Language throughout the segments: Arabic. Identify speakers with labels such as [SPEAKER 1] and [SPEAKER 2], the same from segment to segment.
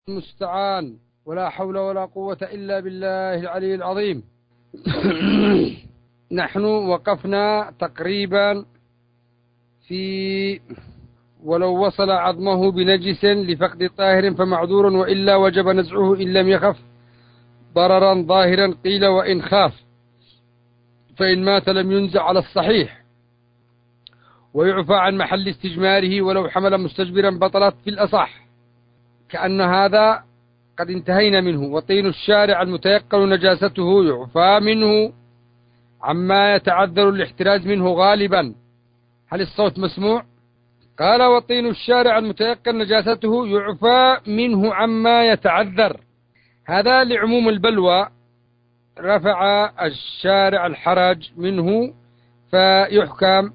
[SPEAKER 1] المستعان، ولا حول ولا قوة إلا بالله العلي العظيم. نحن وقفنا تقريبا في ولو وصل عظمه بنجس لفقد طاهر فمعذور، وإلا وجب نزعه إن لم يخف ضررا ظاهرا، قيل وإن خاف، فإن مات لم ينزع على الصحيح، ويعفى عن محل استجماره ولو حمل مستجبرا بطلت في الأصح. كأن هذا قد انتهينا منه. وطين الشارع المتيقن نجاسته يعفى منه عما يتعذر الاحتراز منه غالبا. هل الصوت مسموع؟ قال وطين الشارع المتيقن نجاسته يعفى منه عما يتعذر. هذا لعموم البلوى، رفع الشارع الحرج منه فيحكم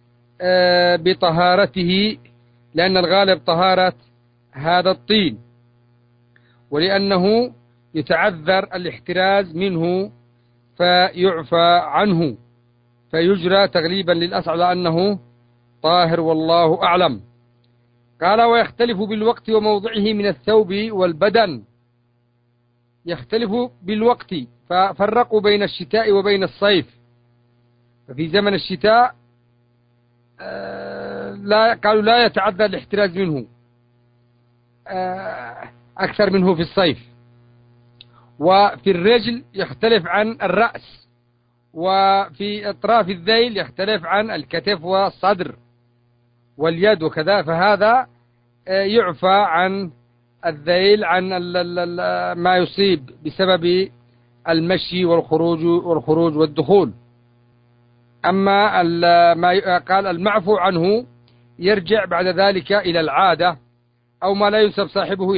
[SPEAKER 1] بطهارته، لأن الغالب طهارة هذا الطين، ولأنه يتعذر الاحتراز منه فيعفى عنه، فيجرى تغليبا للأصل لأنه طاهر والله أعلم. قال ويختلف بالوقت وموضعه من الثوب والبدن. يختلف بالوقت، ففرقوا بين الشتاء وبين الصيف. ففي زمن الشتاء قالوا لا يتعذر الاحتراز منه أكثر منه في الصيف. وفي الرجل يختلف عن الرأس، وفي أطراف الذيل يختلف عن الكتف والصدر واليد وكذا، فهذا يعفى عن الذيل عن ما يصيب بسبب المشي والخروج والدخول. أما ما قال المعفو عنه يرجع بعد ذلك إلى العادة، أو ما لا ينسب صاحبه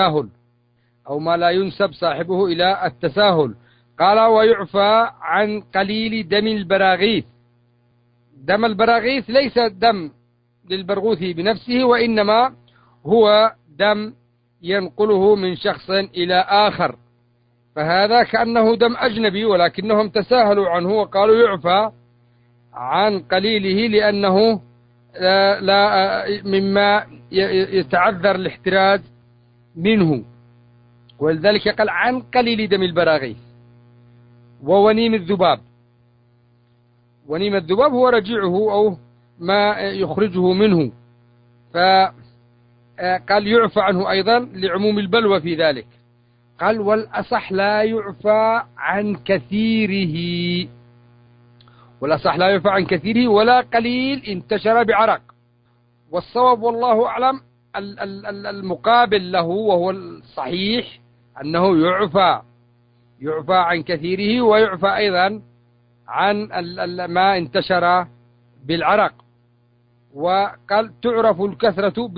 [SPEAKER 1] إلى التساهل. قال ويعفى عن قليل دم البراغيث. دم البراغيث ليس دم للبرغوث بنفسه، وإنما هو دم ينقله من شخص إلى آخر، فهذا كأنه دم أجنبي، ولكنهم تساهلوا عنه وقالوا يعفى عن قليله لأنه لا مما يتعذر الاحتراز منه، ولذلك قال عن قليل دم البراغيث. وونيم الذباب. ونيم الذباب هو رجعه أو ما يخرجه منه، فقال يعفى عنه أيضا لعموم البلوى في ذلك. قال والأصح لا يعفى عن كثيره. والأصح لا يعفى عن كثيره ولا قليل انتشر بعرق. والصواب والله أعلم المقابل له، وهو الصحيح أنه يعفى عن كثيره، ويعفى أيضا عن ما انتشر بالعرق. وقال تعرف الكثرة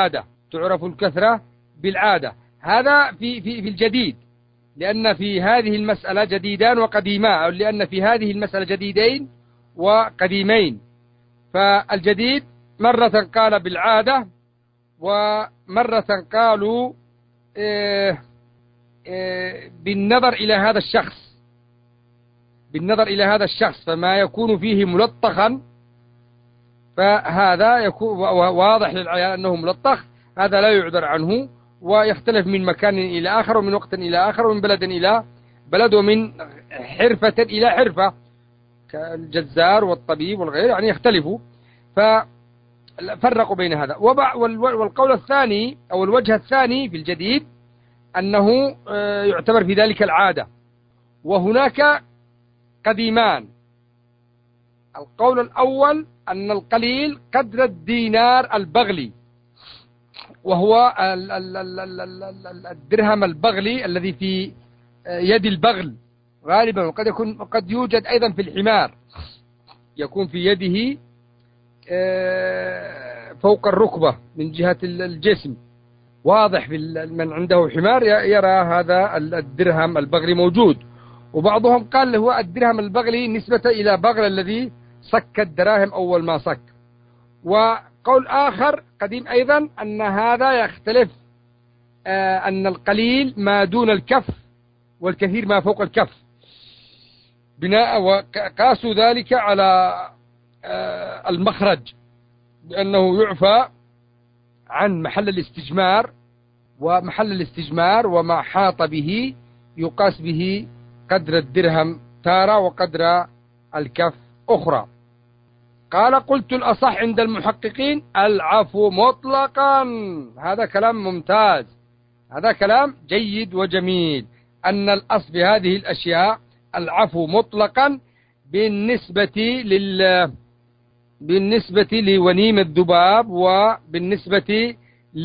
[SPEAKER 1] بالعادة. هذا في الجديد، لأن في هذه المسألة جديدان وقديمان، أو لأن في هذه المسألة جديدين وقديمين. فالجديد مرة قال بالعادة، ومرة قالوا بالنظر إلى هذا الشخص، فما يكون فيه ملطخا فهذا يكون واضح للعيان أنه ملطخ، هذا لا يعذر عنه، ويختلف من مكان إلى آخر، ومن وقت إلى آخر، ومن بلد إلى بلد، ومن حرفة إلى حرفة، كالجزار والطبيب والغير، يعني يختلفوا، ففرقوا بين هذا. والقول الثاني أو الوجه الثاني في الجديد أنه يعتبر في ذلك العادة. وهناك قديمان. القول الأول أن القليل قدر الدينار البغلي، وهو الدرهم البغلي الذي في يد البغل غالبا، وقد يوجد أيضا في الحمار، يكون في يده فوق الركبة من جهة الجسم، واضح في من عنده حمار يرى هذا الدرهم البغلي موجود. وبعضهم قال هو الدرهم البغلي نسبة إلى بغل الذي صك الدراهم أول ما صك. وقول آخر قديم أيضا أن هذا يختلف، أن القليل ما دون الكف والكثير ما فوق الكف، وقاسوا ذلك على المخرج، بأنه يعفى عن محل الاستجمار ومحل الاستجمار وما حاط به يقاس به قدر الدرهم تارة وقدر الكف أخرى. قال قلت الأصح عند المحققين العفو مطلقا. هذا كلام ممتاز، هذا كلام جيد وجميل، أن الأصل بهذه الأشياء العفو مطلقا بالنسبة لونيم الذباب، وبالنسبة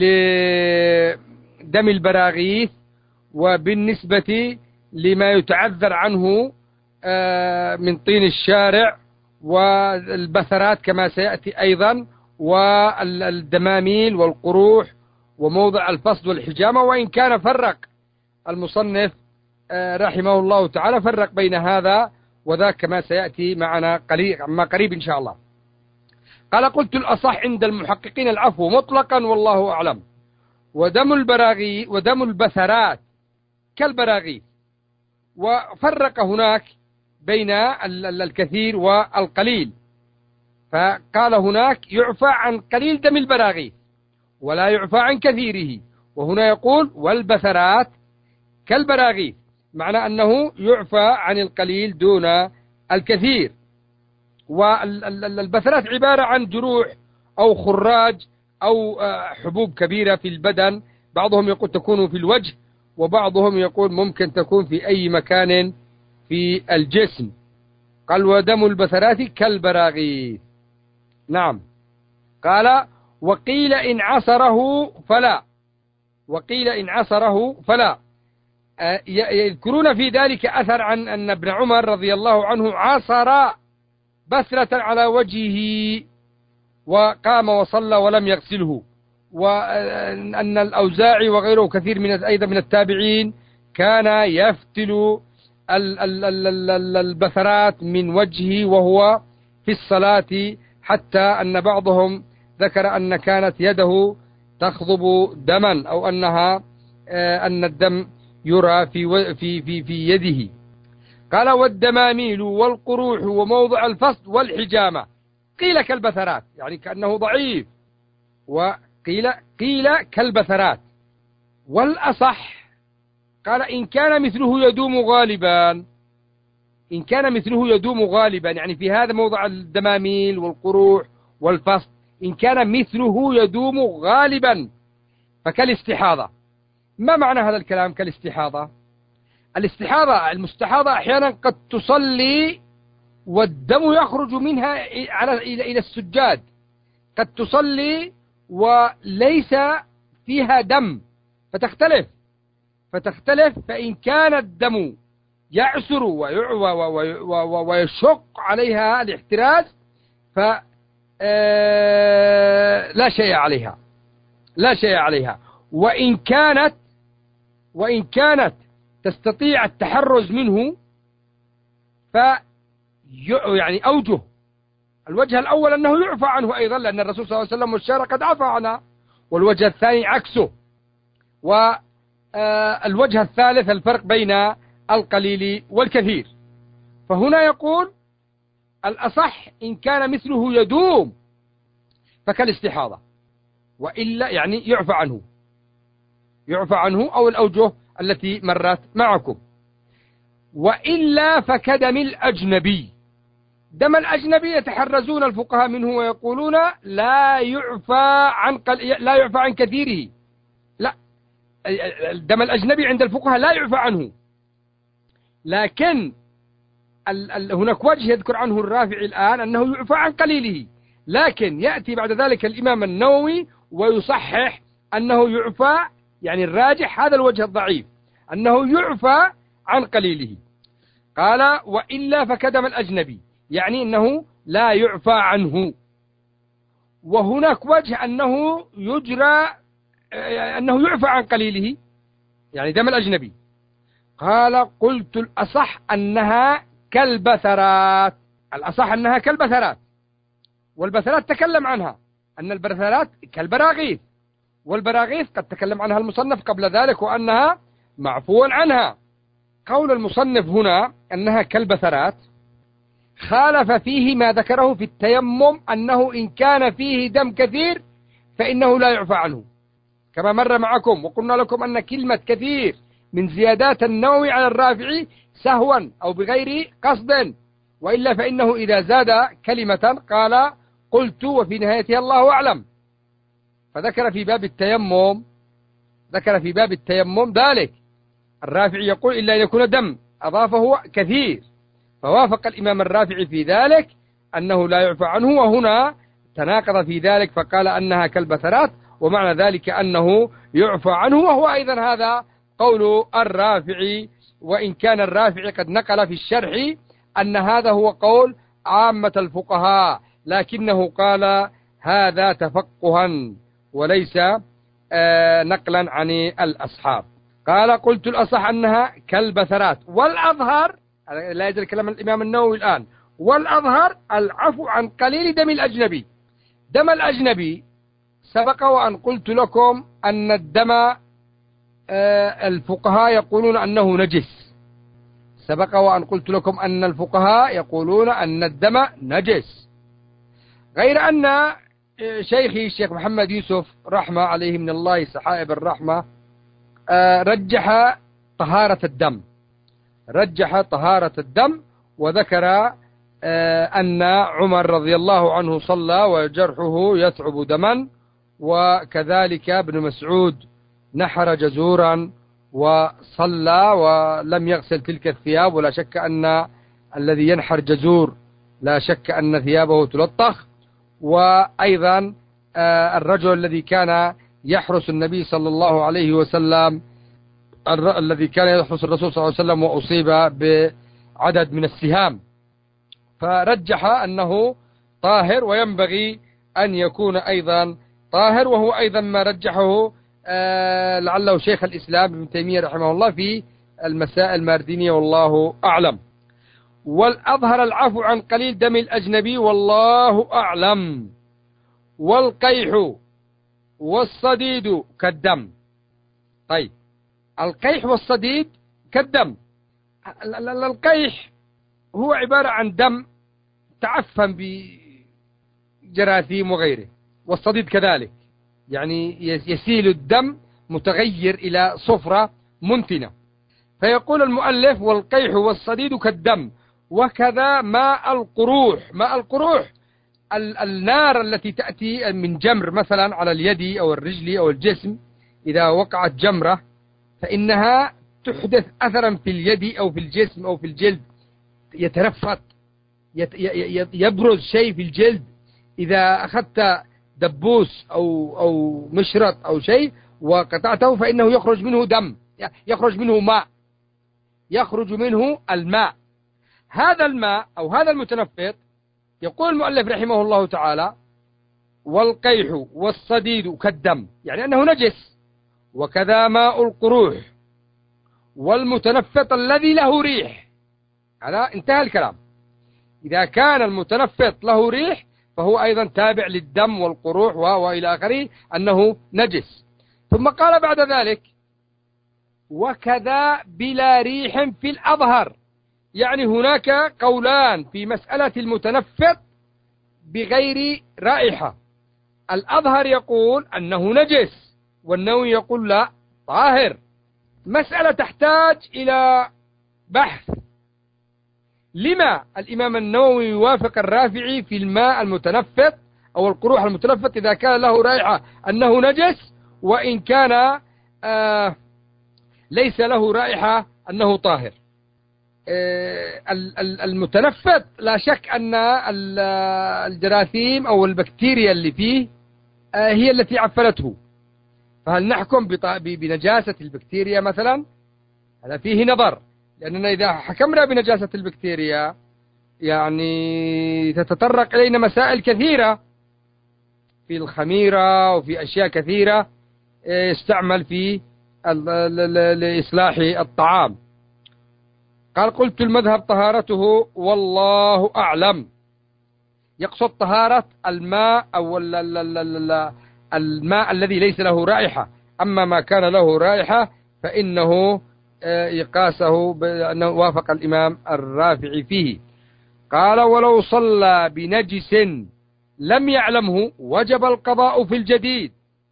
[SPEAKER 1] لدم البراغيث، وبالنسبة لما يتعذر عنه من طين الشارع والبثرات كما سيأتي أيضا، والدماميل والقروح وموضع الفصد والحجامة. وإن كان فرق المصنف رحمه الله تعالى، فرق بين هذا وذاك كما سيأتي معنا قريب إن شاء الله. قال قلت الأصح عند المحققين العفو مطلقا والله أعلم. ودم البثرات كالبراغيث. وفرق هناك بين الكثير والقليل، فقال هناك يعفى عن قليل دم البراغيث ولا يعفى عن كثيره، وهنا يقول والبثرات كالبراغيث، معنى أنه يعفى عن القليل دون الكثير. والبثرات عبارة عن جروح أو خراج أو حبوب كبيرة في البدن، بعضهم يقول تكون في الوجه، وبعضهم يقول ممكن تكون في أي مكان في الجسم. قال ودم البثرات كالبراغيث. نعم. قال وقيل إن عصره فلا. يذكرون في ذلك أثر عن أن ابن عمر رضي الله عنه عصر بثرة على وجهه وقام وصلى ولم يغسله، وأن الأوزاعي وغيره كثير أيضا من التابعين كان يفتل البثرات من وجهه وهو في الصلاة، حتى أن بعضهم ذكر أن كانت يده تخضب دما، أو أن الدم يرى في يده. قال والدماميل والقروح وموضع الفصد والحجامة قيل كالبثرات، يعني كأنه ضعيف، قيل كالبثرات. والأصح قال إن كان مثله يدوم غالبا، يعني في هذا موضع الدماميل والقروح والفصد، إن كان مثله يدوم غالبا فكالاستحاضة. ما معنى هذا الكلام كالاستحاضة؟ الاستحاضة المستحاضة أحيانا قد تصلي والدم يخرج منها إلى السجاد، قد تصلي وليس فيها دم فتختلف. فإن كان الدم يعسر ويشق عليها الاحتراز فلا شيء عليها. وإن كانت تستطيع التحرز منه يعني أوجه. الوجه الأول أنه يعفى عنه أيضا، لأن الرسول صلى الله عليه وسلم والشارع قد عفى عنها، والوجه الثاني عكسه. والوجه الثالث الفرق بين القليل والكثير. فهنا يقول الأصح إن كان مثله يدوم فكالاستحاضة، وإلا يعني يعفى عنه أو الأوجه التي مرت معكم. وإلا فكدم الأجنبي. دم الأجنبي يتحرزون الفقهاء منه ويقولون لا يعفى عن كثيره. لا، دم الأجنبي عند الفقهاء لا يعفى عنه، لكن هناك وجه يذكر عنه الرافعي الآن أنه يعفى عن قليله، لكن يأتي بعد ذلك الإمام النووي ويصحح أنه يعفى، يعني الراجح هذا الوجه الضعيف أنه يعفى عن قليله. قال وإلا فكدم الأجنبي، يعني أنه لا يعفى عنه. وهناك وجه أنه يعفى عن قليله، يعني دم الأجنبي. قال قلت الأصح أنها كالبثرات. والبثرات تكلم عنها أن البثرات كالبراغيث، والبراغيث قد تكلم عنها المصنف قبل ذلك وأنها معفو عنها. قول المصنف هنا أنها كالبثرات خالف فيه ما ذكره في التيمم، أنه إن كان فيه دم كثير فإنه لا يعفى عنه. كما مر معكم، وقلنا لكم أن كلمة كثير من زيادات النووي على الرافعي سهوا أو بغير قصد، وإلا فإنه إذا زاد كلمة قال قلت وفي نهايتها الله أعلم. فذكر في باب التيمم ذلك. الرافعي يقول إلا أن يكون دم، أضافه كثير، فوافق الإمام الرافعي في ذلك أنه لا يعفى عنه، وهنا تناقض في ذلك فقال أنها كالبثرات، ومعنى ذلك أنه يعفى عنه، وهو أيضا هذا قول الرافعي، وإن كان الرافعي قد نقل في الشرح أن هذا هو قول عامة الفقهاء، لكنه قال هذا تفقها وليس نقلا عن الأصحاب. قال قلت الأصح أنها كالبثرات، والأظهر لا يزال كلام الإمام النووي الآن، والأظهر العفو عن قليل دم الأجنبي. دم الأجنبي سبق وأن قلت لكم أن الدم الفقهاء يقولون أنه نجس، سبق وأن قلت لكم أن الفقهاء يقولون أن الدم نجس، غير أن شيخي الشيخ محمد يوسف رحمة عليه من الله سحائب الرحمة رجح طهارة الدم، وذكر أن عمر رضي الله عنه صلى وجرحه يثعب دما، وكذلك ابن مسعود نحر جزورا وصلى ولم يغسل تلك الثياب، ولا شك أن الذي ينحر جزور لا شك أن ثيابه تلطخ. وأيضا الرجل الذي كان يحرس النبي صلى الله عليه وسلم، الذي كان يحرس الرسول صلى الله عليه وسلم وأصيب بعدد من السهام، فرجح أنه طاهر وينبغي أن يكون أيضا طاهر، وهو أيضا ما رجحه لعله شيخ الإسلام ابن تيمية رحمه الله في المسائل الماردينية، والله أعلم. والأظهر العفو عن قليل دم الأجنبي والله أعلم. والقيح والصديد كالدم. طيب، القيح والصديد كالدم. القيح هو عبارة عن دم تعفن بجراثيم وغيره، والصديد كذلك، يعني يسيل الدم متغير إلى صفرة منتنة. فيقول المؤلف والقيح والصديد كالدم، وكذا ماء القروح النار التي تأتي من جمر مثلا على اليد أو الرجل أو الجسم، إذا وقعت جمرة فإنها تحدث أثرا في اليد أو في الجسم أو في الجلد، يترفط، يبرز شيء في الجلد. إذا أخذت دبوس أو مشرط أو شيء وقطعته فإنه يخرج منه دم، يخرج منه الماء. هذا الماء أو هذا المتنفط، يقول المؤلف رحمه الله تعالى والقيح والصديد كالدم، يعني أنه نجس. وكذا ماء القروح والمتنفط الذي له ريح، هذا انتهى الكلام. إذا كان المتنفط له ريح فهو أيضا تابع للدم والقروح وإلى آخره، أنه نجس. ثم قال بعد ذلك وكذا بلا ريح في الأظهر، يعني هناك قولان في مسألة المتنفط بغير رائحة. الأظهر يقول أنه نجس، والنووي يقول لا طاهر. مسألة تحتاج إلى بحث. لما الإمام النووي يوافق الرافعي في الماء المتنفط أو القروح المتنفط إذا كان له رائحة أنه نجس، وإن كان ليس له رائحة أنه طاهر؟ المتنفط لا شك أن الجراثيم أو البكتيريا اللي فيه هي التي عفنته، فهل نحكم بنجاسة البكتيريا مثلا؟ هذا فيه نظر، لأننا إذا حكمنا بنجاسة البكتيريا يعني تتطرق إلينا مسائل كثيرة في الخميرة وفي أشياء كثيرة يستعمل في لإصلاح الطعام. قال قلت المذهب طهارته والله أعلم، يقصد طهارة الماء أو الماء الذي ليس له رائحة. أما ما كان له رائحة فإنه يقاسه بأنه وافق الإمام الرافعي فيه. قال ولو صلى بنجس لم يعلمه وجب القضاء في الجديد.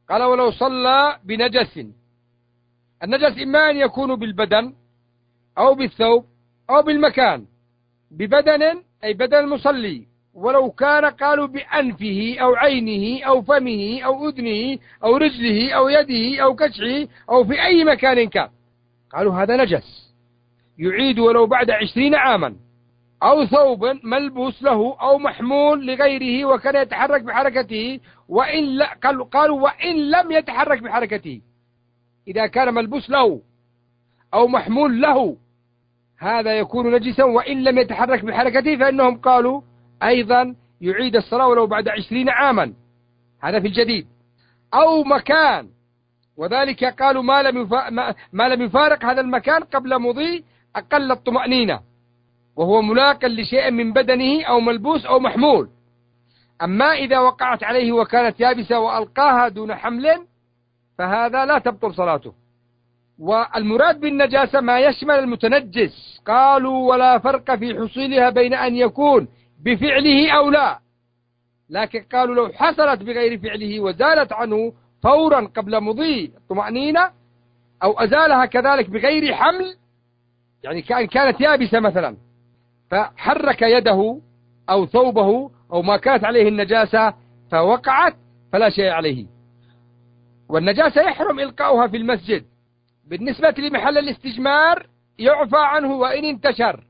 [SPEAKER 1] قال ولو صلى بنجس، النجس إما أن يكون بالبدن أو بالثوب أو بالمكان. ببدن أي بدن المصلي، ولو كان قالوا بأنفه أو عينه أو فمه أو أذنه أو رجله أو يده أو كشعه أو في أي مكان كان، قالوا هذا نجس يعيد ولو بعد 20 عاما. أو ثوب ملبوس له أو محمول لغيره وكان يتحرك بحركته، قالوا وإن لم يتحرك بحركته، إذا كان ملبوس له أو محمول له هذا يكون نجسا وإن لم يتحرك بحركته، فإنهم قالوا أيضا يعيد الصلاة ولو بعد 20 عاما، هذا في الجديد. أو مكان، وذلك قالوا ما لم يفارق هذا المكان قبل مضي أقل الطمأنينة، وهو ملاق لشيء من بدنه أو ملبوس أو محمول. أما إذا وقعت عليه وكانت يابسة وألقاها دون حمل فهذا لا تبطل صلاته. والمراد بالنجاسة ما يشمل المتنجس، قالوا ولا فرق في حصولها بين أن يكون بفعله أو لا، لكن قالوا لو حصلت بغير فعله وزالت عنه فورا قبل مضي الطمأنينة، أو أزالها كذلك بغير حمل، يعني كانت يابسة مثلا فحرك يده أو ثوبه أو ما كانت عليه النجاسة فوقعت فلا شيء عليه. والنجاسة يحرم إلقاؤها في المسجد. بالنسبة لمحل الاستجمار يعفى عنه وإن انتشر.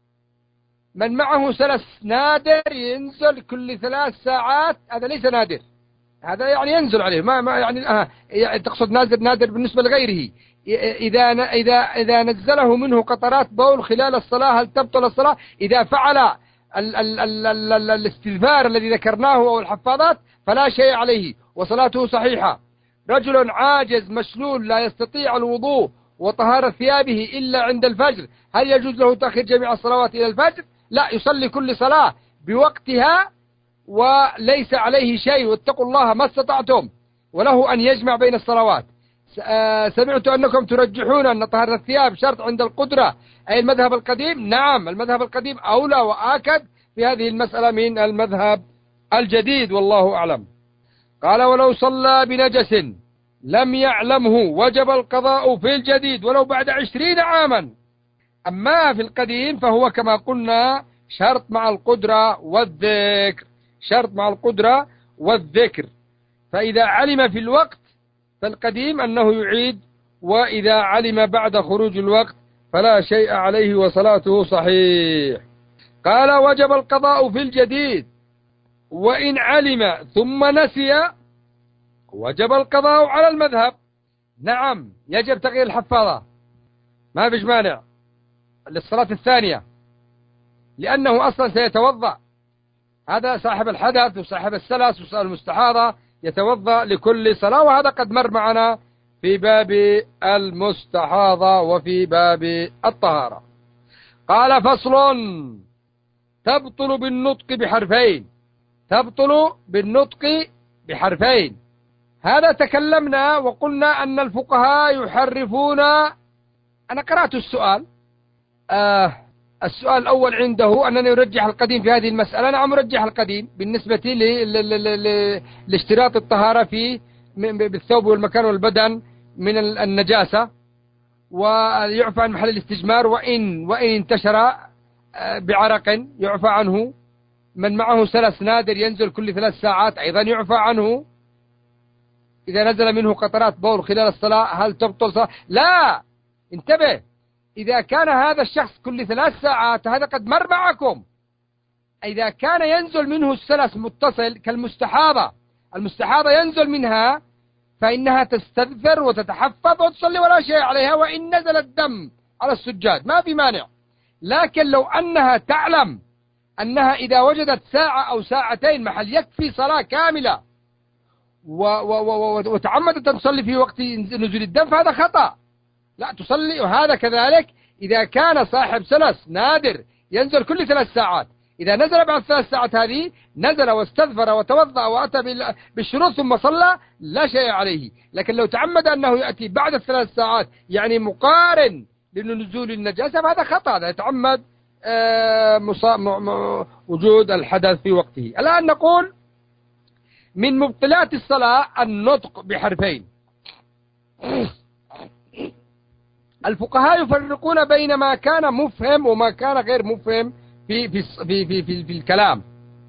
[SPEAKER 1] من معه سلس نادر ينزل كل 3 ساعات، هذا ليس نادر، هذا يعني ينزل عليه ما يعني تقصد نادر بالنسبة لغيره. إذا نزله منه قطرات بول خلال الصلاة هل تبطل الصلاة؟ إذا فعل الاستذفار الذي ذكرناه أو الحفاظات فلا شيء عليه وصلاته صحيحة. رجل عاجز مشلول لا يستطيع الوضوء وطهارة ثيابه إلا عند الفجر، هل يجوز له تأخير جميع الصلوات إلى الفجر؟ لا، يصلي كل صلاة بوقتها وليس عليه شيء، واتقوا الله ما استطعتم، وله أن يجمع بين الصلوات. سمعت أنكم ترجحون أن طهارة الثياب شرط عند القدرة، أي المذهب القديم. نعم، المذهب القديم أولى وآكد في هذه المسألة من المذهب الجديد، والله أعلم. قال ولو صلى بنجس لم يعلمه وجب القضاء في الجديد ولو بعد 20 عاما. أما في القديم فهو كما قلنا شرط مع القدرة والذكر، شرط مع القدرة والذكر. فإذا علم في الوقت فالقديم أنه يعيد، وإذا علم بعد خروج الوقت فلا شيء عليه وصلاته صحيح. قال وجب القضاء في الجديد، وإن علم ثم نسي وجب القضاء على المذهب. نعم، يجب تغيير الحفاظة، ما فيش مانع للصلاة الثانية، لأنه أصلا سيتوضأ. هذا صاحب الحدث وصاحب السلس وصاحب المستحاضة يتوضأ لكل صلاة، وهذا قد مر معنا في باب المستحاضة وفي باب الطهارة. قال فصل: تبطل بالنطق بحرفين. تبطل بالنطق بحرفين. هذا تكلمنا وقلنا أن الفقهاء يحرفون. أنا قرأت السؤال. السؤال الأول عنده أنني أرجح القديم في هذه المسألة. نعم، أرجح القديم بالنسبة لاشتراط الطهارة في بالثوب والمكان والبدن من النجاسة، ويعفى عن محل الاستجمار وإن انتشر بعرق يعفى عنه. من معه سلس نادر ينزل كل 3 ساعات أيضا يعفى عنه. إذا نزل منه قطرات بول خلال الصلاة هل تبطل صلاة؟ لا، انتبه، إذا كان هذا الشخص كل 3 ساعات هذا قد مر معكم. إذا كان ينزل منه السلس متصل كالمستحاضة، المستحاضة ينزل منها فإنها تستذفر وتتحفظ وتصلي ولا شيء عليها، وإن نزل الدم على السجاد ما في مانع. لكن لو أنها تعلم أنها إذا وجدت ساعة أو ساعتين محل يكفي صلاة كاملة وتعمدت أن تصلي في وقت نزول الدم فهذا خطأ، لا تصلي. وهذا كذلك إذا كان صاحب سلس نادر ينزل كل 3 ساعات، إذا نزل بعد 3 ساعات هذه نزل واستغفر وتوضأ وأتى بالشروط ثم صلى لا شيء عليه. لكن لو تعمد أنه يأتي بعد 3 ساعات يعني مقارن لنزول النجاسة فهذا خطأ، هذا يتعمد وجود الحدث في وقته. الآن نقول من مبطلات الصلاة النطق بحرفين. الفقهاء يفرقون بين ما كان مفهم وما كان غير مفهم في الكلام.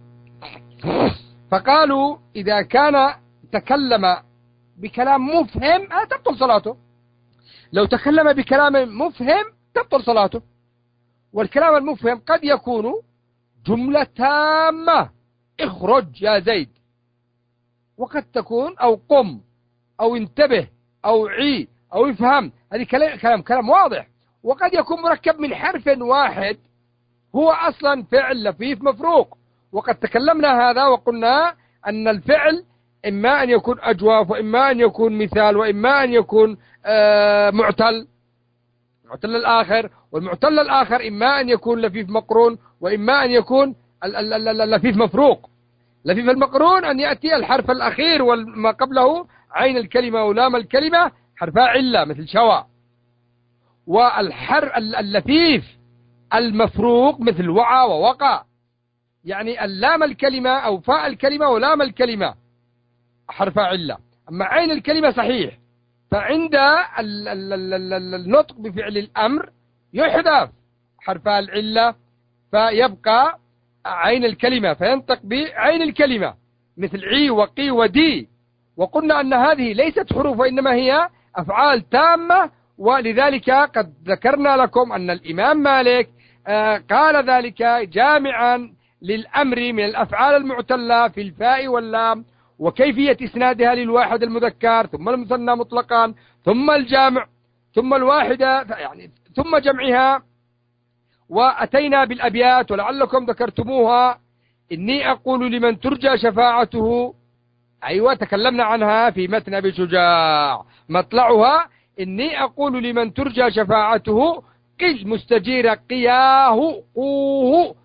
[SPEAKER 1] فقالوا إذا كان تكلم بكلام مفهم تبطل صلاته، لو تكلم بكلام مفهم تبطل صلاته. والكلام المفهم قد يكون جملة تامة، اخرج يا زيد، وقد تكون أو قم أو انتبه أو عي أو افهم، هذه كلام واضح. وقد يكون مركب من حرف واحد هو أصلا فعل لفيف مفروق. وقد تكلمنا هذا وقلنا أن الفعل إما أن يكون أجواف، وإما أن يكون مثال، وإما أن يكون معتل الآخر، والمعتل الآخر إما أن يكون لفيف مقرون، وإما أن يكون لفيف مفروق. لفيف المقرون أن يأتي الحرف الأخير وما قبله عين الكلمة ولام الكلمة حرفا علة مثل شوى. والحرف اللفيف المفروق مثل وعى ووقع، يعني اللام الكلمة أو فاء الكلمة ولام الكلمة حرف علة. أما عين الكلمة صحيح، فعند النطق بفعل الأمر يحذف حرف العلة فيبقى عين الكلمة، فينطق بعين الكلمة مثل عي وقي ودي. وقلنا أن هذه ليست حروف وإنما هي أفعال تامة، ولذلك قد ذكرنا لكم أن الإمام مالك قال ذلك جامعا للأمر من الأفعال المعتلة في الفاء واللام، وكيفية إسنادها للواحد المذكر ثم المثنى مطلقا ثم الجامع ثم الواحدة يعني ثم جمعها. وأتينا بالأبيات ولعلكم ذكرتموها: إني أقول لمن ترجى شفاعته، أيوة تكلمنا عنها في متن أبي شجاع، مطلعها: إني أقول لمن ترجى شفاعته قل مستجير قياه قوه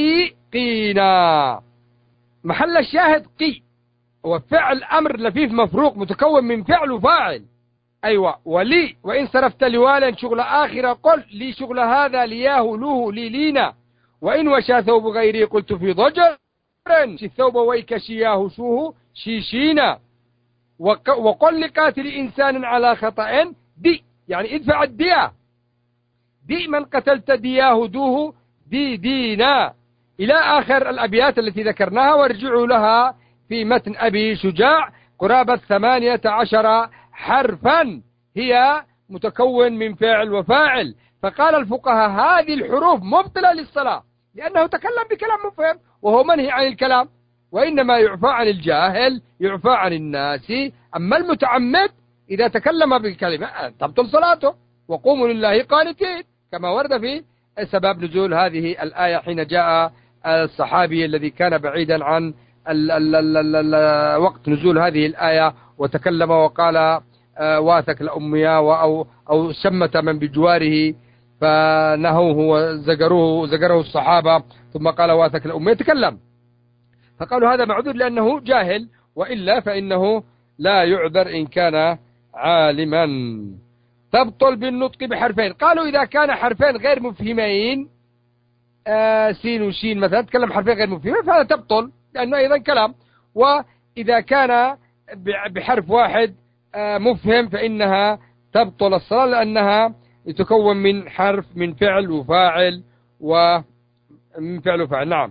[SPEAKER 1] قينا. محل الشاهد قي، وفعل أمر لفيف مفروق متكون من فعل وفاعل. أيوة. ولي وإن صرفت لوالا شغل آخر قل لي شغل هذا لياه لوه لي لينا، وإن وشى ثوب غيري قلت في ضجر شي الثوب ويك شياه شوه شيشينا. وقل لقاتل إنسان على خطأ دي، يعني ادفع الدية، دي من قتلت دياه دوه دي دينا، إلى آخر الأبيات التي ذكرناها. وارجعوا لها في متن أبي شجاع قرابة 18 حرفا هي متكون من فعل وفاعل. فقال الفقهاء هذه الحروف مبطلة للصلاة لأنه تكلم بكلام مفهم وهو منهي عن الكلام، وإنما يعفى عن الجاهل، يعفى عن الناس. أما المتعمد إذا تكلم بالكلمة تبطل صلاته. وقوموا لله قانتين، كما ورد في سبب نزول هذه الآية حين جاء الصحابي الذي كان بعيدا عن وقت نزول هذه الآية وتكلم وقال واثك لأميا أو شمت من بجواره فنهوه وزجره الصحابة، ثم قال واثك لأميا تكلم، فقالوا هذا معذور لأنه جاهل، وإلا فإنه لا يعذر إن كان عالما. تبطل بالنطق بحرفين. قالوا إذا كان حرفين غير مفهمين سين وشين مثلا، تكلم حرفين غير مفهمين فهذا تبطل لأنه أيضا كلام. وإذا كان بحرف واحد مفهم فإنها تبطل الصلاة لأنها تكون من حرف من فعل وفاعل ومن فعل وفاعل. نعم.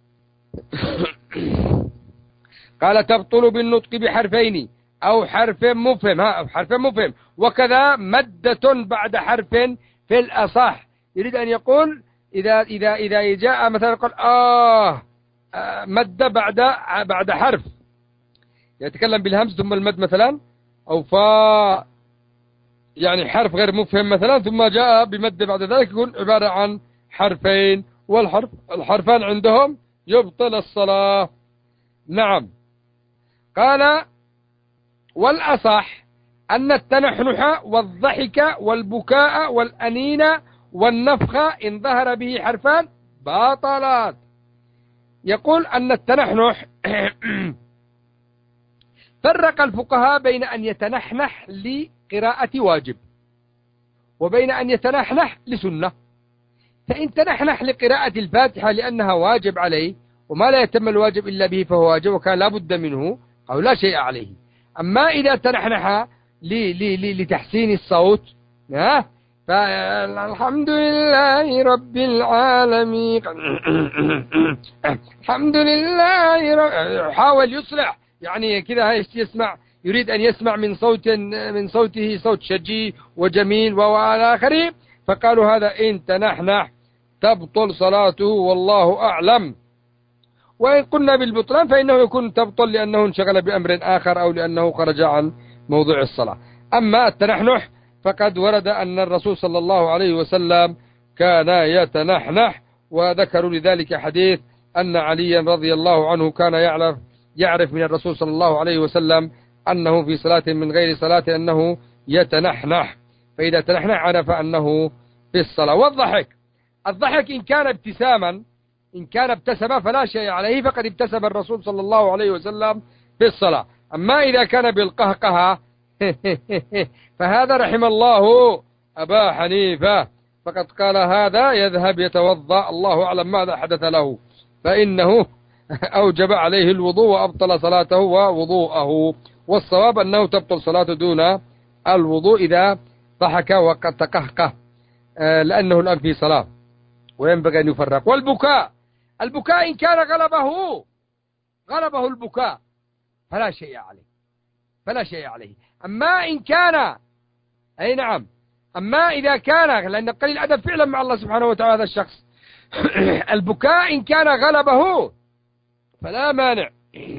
[SPEAKER 1] قال تبطل بالنطق بحرفين أو حرف مفهم، حرف مفهم. وكذا مدة بعد حرف في الأصح. يريد أن يقول إذا جاء مثلا قال مد بعد حرف، يتكلم بالهمز ثم المد مثلا، أو فا يعني حرف غير مفهم مثلا ثم جاء بمد بعد ذلك، يكون عبارة عن حرفين، الحرفان عندهم يبطل الصلاة. نعم. قال والأصح أن التنحنح والضحك والبكاء والأنين والنفخ إن ظهر به حرفان باطلات. يقول أن التنحنح فرق الفقهاء بين أن يتنحنح لقراءة واجب وبين أن يتنحنح لسنة. فإن تنحنح لقراءة الفاتحة لأنها واجب عليه وما لا يتم الواجب إلا به فهو واجب وكان لا بد منه، أو لا شيء عليه. أما إذا تنحنح لتحسين الصوت فالحمد لله رب العالمين الحمد لله حاول يصلح يعني كذا يسمع، يريد أن يسمع من صوته صوت شجي وجميل وإلى آخره، فقالوا هذا إن تنحنح تبطل صلاته والله أعلم. وإن قلنا بالبطلان فإنه يكون تبطل لأنه انشغل بأمر آخر أو لأنه خرج عن موضوع الصلاة. أما التنحنح فقد ورد أن الرسول صلى الله عليه وسلم كان يتنحنح، وذكروا لذلك حديث أن عليا رضي الله عنه كان يعرف من الرسول صلى الله عليه وسلم أنه في صلاة من غير صلاة أنه يتنحنح، فإذا تنحنح عرف أنه في الصلاة. والضحك، الضحك إن كان ابتساما، إن كان ابتسم فلا شيء عليه، فقد ابتسم الرسول صلى الله عليه وسلم في الصلاة. أما إذا كان بالقهقهة فهذا رحم الله أبا حنيفة، فقد قال هذا يذهب يتوضأ الله أعلم ماذا حدث له، فإنه أوجب عليه الوضوء وأبطل صلاته ووضوءه. والصواب أنه تبطل صلاته دون الوضوء إذا ضحك وقد تقهقه، لأنه الآن في صلاة وينبغي أن يفرق. والبكاء، البكاء إن كان غلبه البكاء فلا شيء عليه، فلا شيء عليه. أما إن كان أي نعم، أما إذا كان، لأن قليل الأدب فعلا مع الله سبحانه وتعالى هذا الشخص البكاء إن كان غلبه فلا مانع.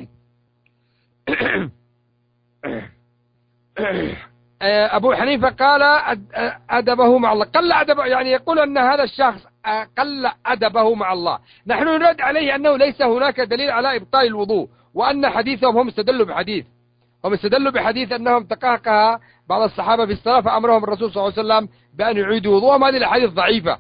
[SPEAKER 1] أبو حنيفة قال أدبه مع الله، قل أدبه، يعني يقول أن هذا الشخص قل أدبه مع الله. نحن نرد عليه أنه ليس هناك دليل على إبطال الوضوء، وأن حديثهم هم استدلوا بحديث أنهم تقهقه بعض الصحابة في الصلاة فأمرهم الرسول صلى الله عليه وسلم بأن يعيدوا وضوءهم. هذه الحديث ضعيفة.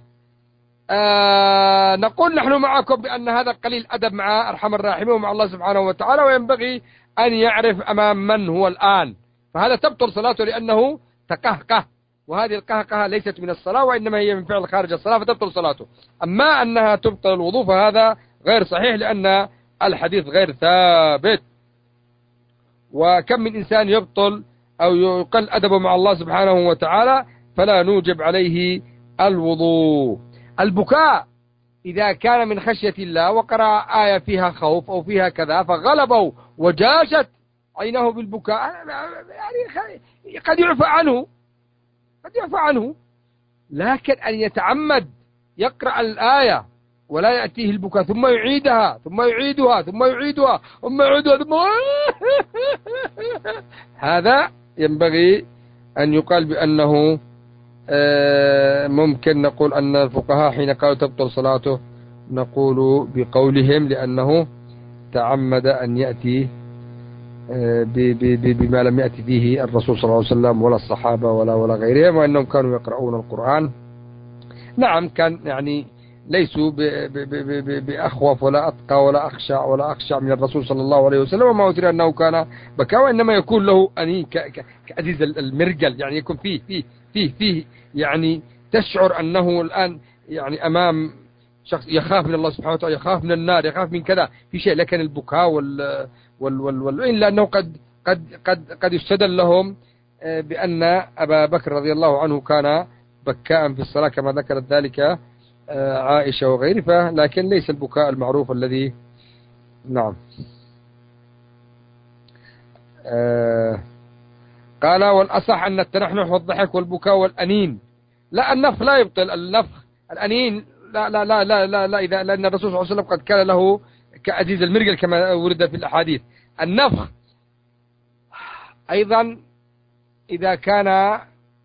[SPEAKER 1] نقول نحن معكم بأن هذا قليل أدب مع أرحم الراحمين ومع الله سبحانه وتعالى، وينبغي أن يعرف أمام من هو الآن، فهذا تبطل صلاته لأنه تقهقه، وهذه القهقه ليست من الصلاة وإنما هي من فعل خارج الصلاة فتبطل صلاته. أما أنها تبطل الوضوء فهذا غير صحيح لأن الحديث غير ثابت. وكم من إنسان يبطل أو يقل أدبه مع الله سبحانه وتعالى فلا نوجب عليه الوضوء. البكاء إذا كان من خشية الله وقرأ آية فيها خوف أو فيها كذا فغلبه وجاشت عينه بالبكاء، يعني قد يعفى عنه، لكن أن يتعمد يقرأ الآية ولا يأتيه البكاء ثم يعيدها ثم يعيدها ثم يعيدها ثم يعيدها هذا ينبغي أن يقال بأنه ممكن نقول أن الفقهاء حين قالوا تبطل صلاته نقول بقولهم لأنه تعمد أن يأتي بما لم يأتي به الرسول صلى الله عليه وسلم ولا الصحابة ولا غيرهم، وأنهم كانوا يقرؤون القرآن. نعم، كان يعني ليسوا بأخوف ولا أتقى ولا أخشع من الرسول صلى الله عليه وسلم، وما أدري أنه كان بكى، وإنما يكون له أني كأزيز المرجل، يعني يكون فيه يعني تشعر أنه الآن يعني أمام شخص يخاف من الله سبحانه وتعالى، يخاف من النار، يخاف من كذا في شيء. لكن البكاء إلا أنه قد يستدل لهم بأن أبا بكر رضي الله عنه كان بكاء في الصلاة كما ذكرت ذلك عائشة وغيرها، لكن ليس البكاء المعروف الذي نعم. قال والأصح أن التنحنح والضحك والبكاء والأنين، لا النفخ لا يبطل، النفخ الأنين لا إذا، لأن الرسول صلى الله عليه وسلم قد كان له كأزيز المرجل كما ورد في الأحاديث. النفخ أيضا إذا كان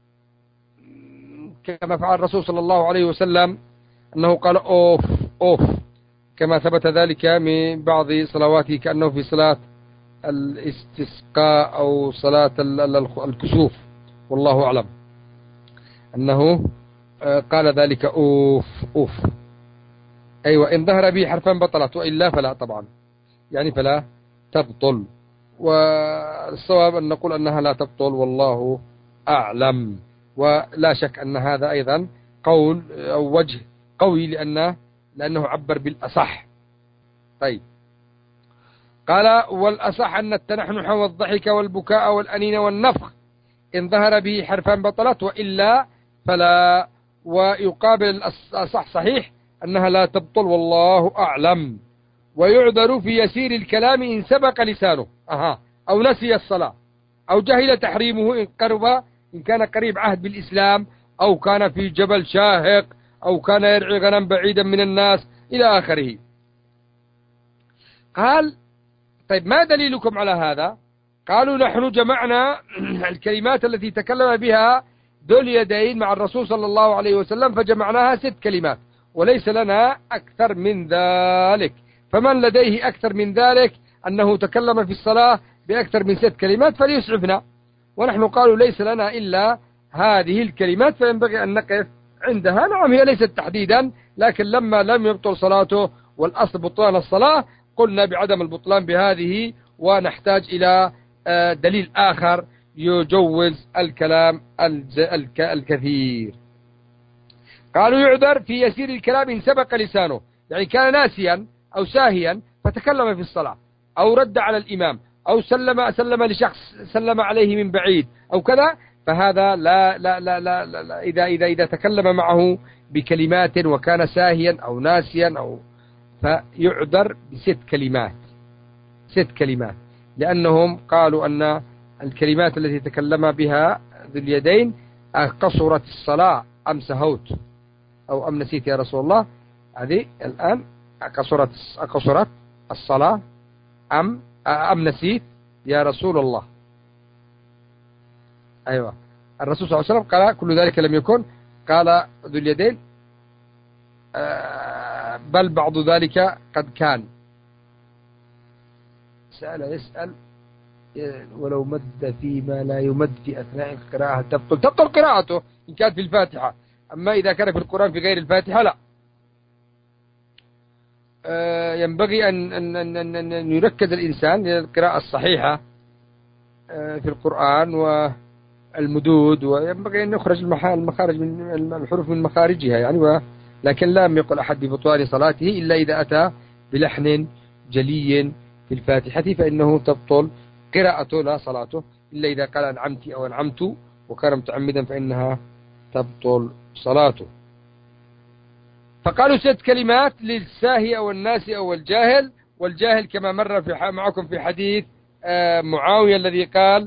[SPEAKER 1] كما فعل الرسول صلى الله عليه وسلم أنه قال أوف كما ثبت ذلك من بعض صلواته كأنه في صلاة الاستسقاء أو صلاة الكسوف، والله أعلم أنه قال ذلك أوف. أيوة، إن ظهر به حرفا بطلت، وإلا فلا طبعا، يعني فلا تبطل. والصواب أن نقول أنها لا تبطل والله أعلم. ولا شك أن هذا أيضا قول أو وجه قوي لأنه عبر بالأصح. طيب، قال والأصح أن التنحنح والضحك والبكاء والأنين والنفخ إن ظهر به حرفان بطلت وإلا فلا. ويقابل الأصح صحيح أنها لا تبطل والله أعلم. ويعذر في يسير الكلام إن سبق لسانه أو نسي الصلاة أو جهل تحريمه إن كان قريب عهد بالإسلام أو كان في جبل شاهق أو كان يرعي غنم بعيدا من الناس إلى آخره. قال طيب ما دليلكم على هذا؟ قالوا نحن جمعنا الكلمات التي تكلم بها ذو اليدين مع الرسول صلى الله عليه وسلم فجمعناها 6 كلمات وليس لنا أكثر من ذلك. فمن لديه أكثر من ذلك أنه تكلم في الصلاة بأكثر من 6 كلمات فليسعفنا. ونحن قالوا ليس لنا إلا هذه الكلمات فينبغي أن نقف عندها. نعم هي ليست تحديدا لكن لما لم يبطل صلاته والأصل بطلان الصلاة قلنا بعدم البطلان بهذه ونحتاج إلى دليل آخر يجوز الكلام الكثير. قالوا يعذر في يسير الكلام إن سبق لسانه يعني كان ناسيا أو ساهيا فتكلم في الصلاة أو رد على الإمام أو سلم لشخص سلم عليه من بعيد أو كذا فهذا لا إذا تكلم معه بكلمات وكان ساهيا أو ناسيا فيعذر ب6 كلمات 6 كلمات لأنهم قالوا أن الكلمات التي تكلم بها ذو اليدين قصرت الصلاة أم سهوت أو أم نسيت يا رسول الله. هذه الآن قصرت الصلاة أم نسيت يا رسول الله. أيوة الرسول صلى الله عليه وسلم قال كل ذلك لم يكن. قال ذو اليدين بل بعض ذلك قد كان. سأل يسأل ولو مد فيما لا يمد في أثناء القراءة تبطل قراءته إن كانت في الفاتحة. أما إذا كان في القرآن في غير الفاتحة لا. ينبغي أن يركز الإنسان للقراءة الصحيحة في القرآن والمدود وينبغي أن يخرج المخارج من الحروف من مخارجها يعني لكن لم يقل أحد ببطلان صلاته إلا إذا أتى بلحن جلي في الفاتحة فإنه تبطل قراءته لا صلاته إلا إذا قال أنعمت أو أنعمت وكان متعمدا فإنها تبطل صلاته. فقالوا 6 كلمات للساهي أو الناسي أو الجاهل. والجاهل كما مر معكم في حديث معاوية الذي قال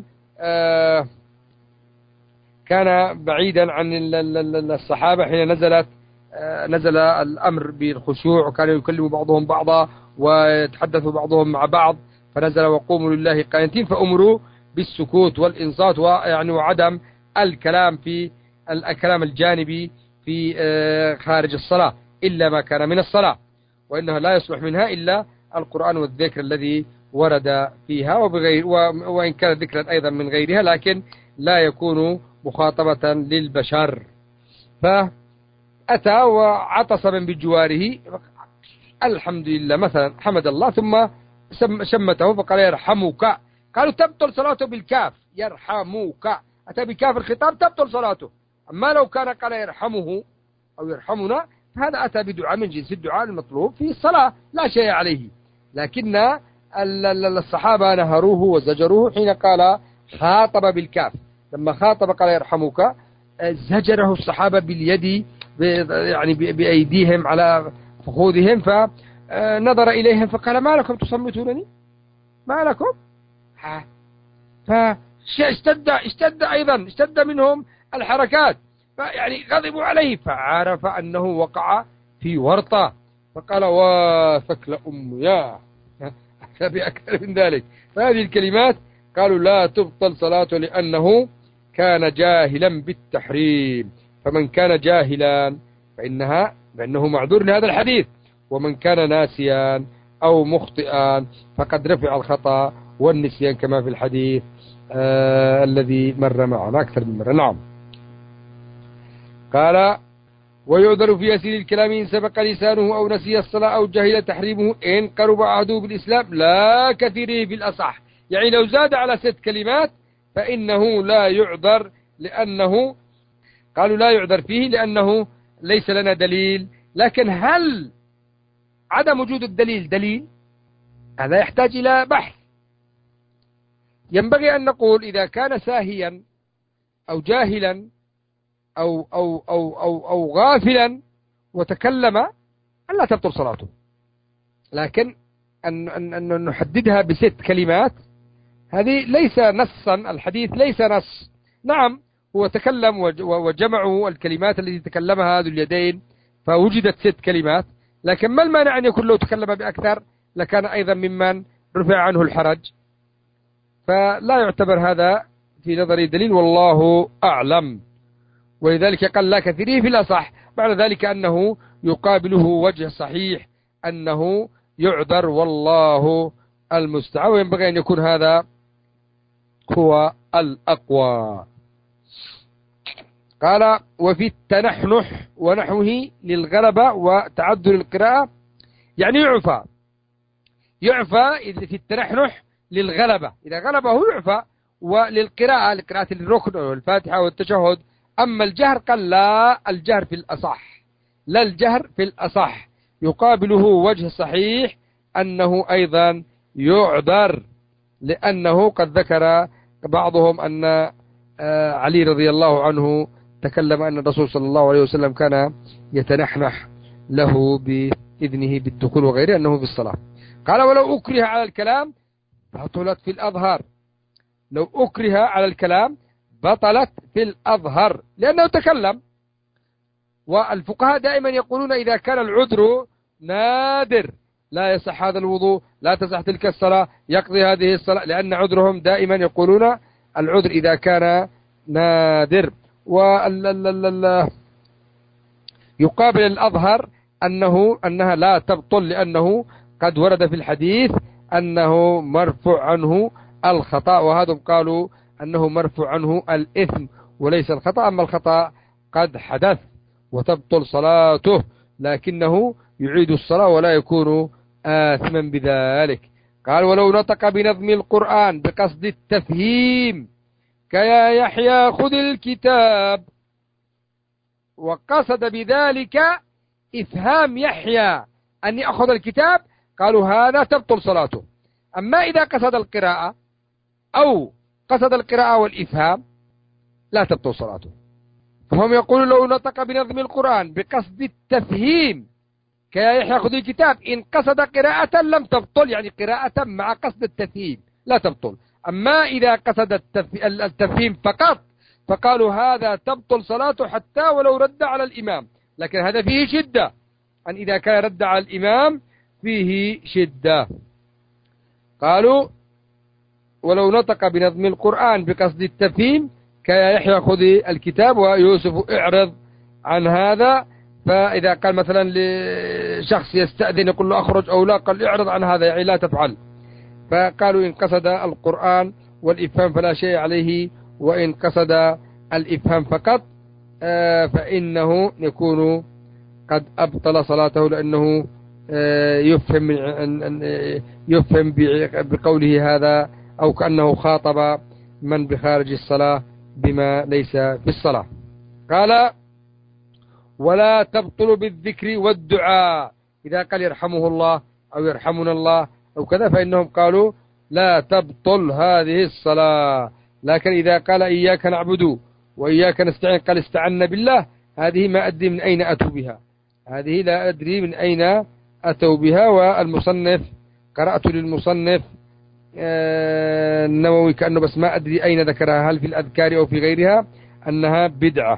[SPEAKER 1] كان بعيدا عن الصحابة حين نزل الأمر بالخشوع وكانوا يكلموا بعضهم بعضا ويتحدثوا بعضهم مع بعض فنزل وقوموا لله قانتين فأمروا بالسكوت والإنصات وعدم الكلام في الكلام الجانبي في خارج الصلاة إلا ما كان من الصلاة وإنه لا يصلح منها إلا القرآن والذكر الذي ورد فيها وإن كان ذكرا أيضا من غيرها لكن لا يكون مخاطبة للبشر. فأتى وعطس من بجواره الحمد لله مثلا حمد الله ثم شمته فقال يرحمك. قالوا تبطل صلاته بالكاف يرحمك أتى بكاف الخطاب تبطل صلاته. أما لو كان قال يرحمه أو يرحمنا فهذا أتى بدعاء من جنس الدعاء المطلوب في الصلاة لا شيء عليه. لكن الصحابة نهروه وزجروه حين قال خاطب بالكاف. لما خاطب قال يرحمك زجره الصحابة باليد يعني بأيديهم على فخوذهم فنظر إليهم فقال ما لكم تصمتونني ما لكم اشتد منهم الحركات يعني غضبوا عليه فعرف أنه وقع في ورطة فقال وثكل يا بأكثر من ذلك. فهذه الكلمات قالوا لا تبطل صلاته لأنه كان جاهلا بالتحريم. فمن كان جاهلا فإنه معذور لهذا الحديث ومن كان ناسيا أو مخطئا فقد رفع الخطأ والنسيان كما في الحديث الذي مر معنا أكثر من مرة. نعم. قال ويعذر في يسير الكلام إن سبق لسانه أو نسي الصلاة أو جهل تحريمه إن قرب عهده بالإسلام لا كثيره بالأصح. يعني لو زاد على 6 كلمات فإنه لا يعذر لأنه قالوا لا يعذر فيه لأنه ليس لنا دليل. لكن هل عدم وجود الدليل دليل؟ هذا يحتاج إلى بحث. ينبغي أن نقول إذا كان ساهيا أو جاهلا أو غافلا وتكلم أن لا تبطل صلاته، لكن أن نحددها بست كلمات هذه ليس نصا، الحديث ليس نص. نعم هو تكلم وجمعوا الكلمات التي تكلمها ذو اليدين فوجدت 6 كلمات، لكن ما المانع أن يكون لو تكلم بأكثر لكان أيضا ممن رفع عنه الحرج، فلا يعتبر هذا في نظري دليل والله أعلم. ولذلك قال لا كثيره في الأصح، بعد ذلك أنه يقابله وجه صحيح أنه يعذر والله المستعان، وينبغي أن يكون هذا هو الأقوى. قال وفي التنحنح ونحوه للغلبة وتعذر القراءة، يعني يعفى في التنحنح للغلبة، إذا غلبه يعفى، وللقراءة لقراءة الركن والفاتحة والتشهد. أما الجهر قال لا، الجهر في الأصح، لا الجهر في الأصح، يقابله وجه صحيح أنه أيضا يعذر، لأنه قد ذكر بعضهم أن علي رضي الله عنه تكلم أن الرسول صلى الله عليه وسلم كان يتنحنح له بإذنه بالدخول وغيره أنه في الصلاة. قال ولو أكره على الكلام بطلت في الأظهر، لو أكره على الكلام بطلت في الأظهر لأنه تكلم. والفقهاء دائما يقولون إذا كان العذر نادر لا يصح هذا الوضوء، لا تصح تلك الصلاة، يقضي هذه الصلاة، لأن عذرهم دائما يقولون العذر إذا كان نادر. يقابل الأظهر أنها لا تبطل، لأنه قد ورد في الحديث أنه مرفوع عنه الخطأ، وهذا قالوا أنه مرفوع عنه الإثم وليس الخطأ، أما الخطأ قد حدث وتبطل صلاته، لكنه يعيد الصلاة ولا يكون آثما بذلك. قال ولو نطق بنظم القرآن بقصد التفهيم كيا يحيى خذ الكتاب، وقصد بذلك إفهام يحيى أن يأخذ الكتاب، قالوا هذا تبطل صلاته. أما إذا قصد القراءة أو قصد القراءة والإفهام لا تبطل صلاته. فهم يقولون لو نطق بنظم القرآن بقصد التفهيم كيا يحيى خذ الكتاب، إن قصد قراءة لم تبطل، يعني قراءة مع قصد التفهيم لا تبطل. أما إذا قصد التفهيم فقط فقالوا هذا تبطل صلاته حتى ولو رد على الإمام، لكن هذا فيه شدة، أن إذا كان رد على الإمام فيه شدة. قالوا ولو نطق بنظم القرآن بقصد التفهيم كيا يحيى خذ الكتاب ويوسف اعرض عن هذا، فإذا قال مثلا لشخص يستأذن يقول له أخرج أو لا، قال اعرض عن هذا يعني لا تفعل. فقالوا إن قصد القرآن والإفهام فلا شيء عليه، وإن قصد الإفهام فقط فإنه يكون قد أبطل صلاته، لأنه يفهم بقوله هذا أو كأنه خاطب من بخارج الصلاة بما ليس في الصلاة. قال ولا تبطل بالذكر والدعاء، إذا قال يرحمه الله أو يرحمنا الله أو كذا فإنهم قالوا لا تبطل هذه الصلاة. لكن إذا قال إياك نعبد وإياك نستعين قال استعنا بالله، هذه ما أدري من أين أتوا بها، هذه لا أدري من أين أتوا بها. والمصنف قرأت للمصنف النووي كأنه بس ما أدري أين ذكرها، هل في الأذكار أو في غيرها، أنها بدعة.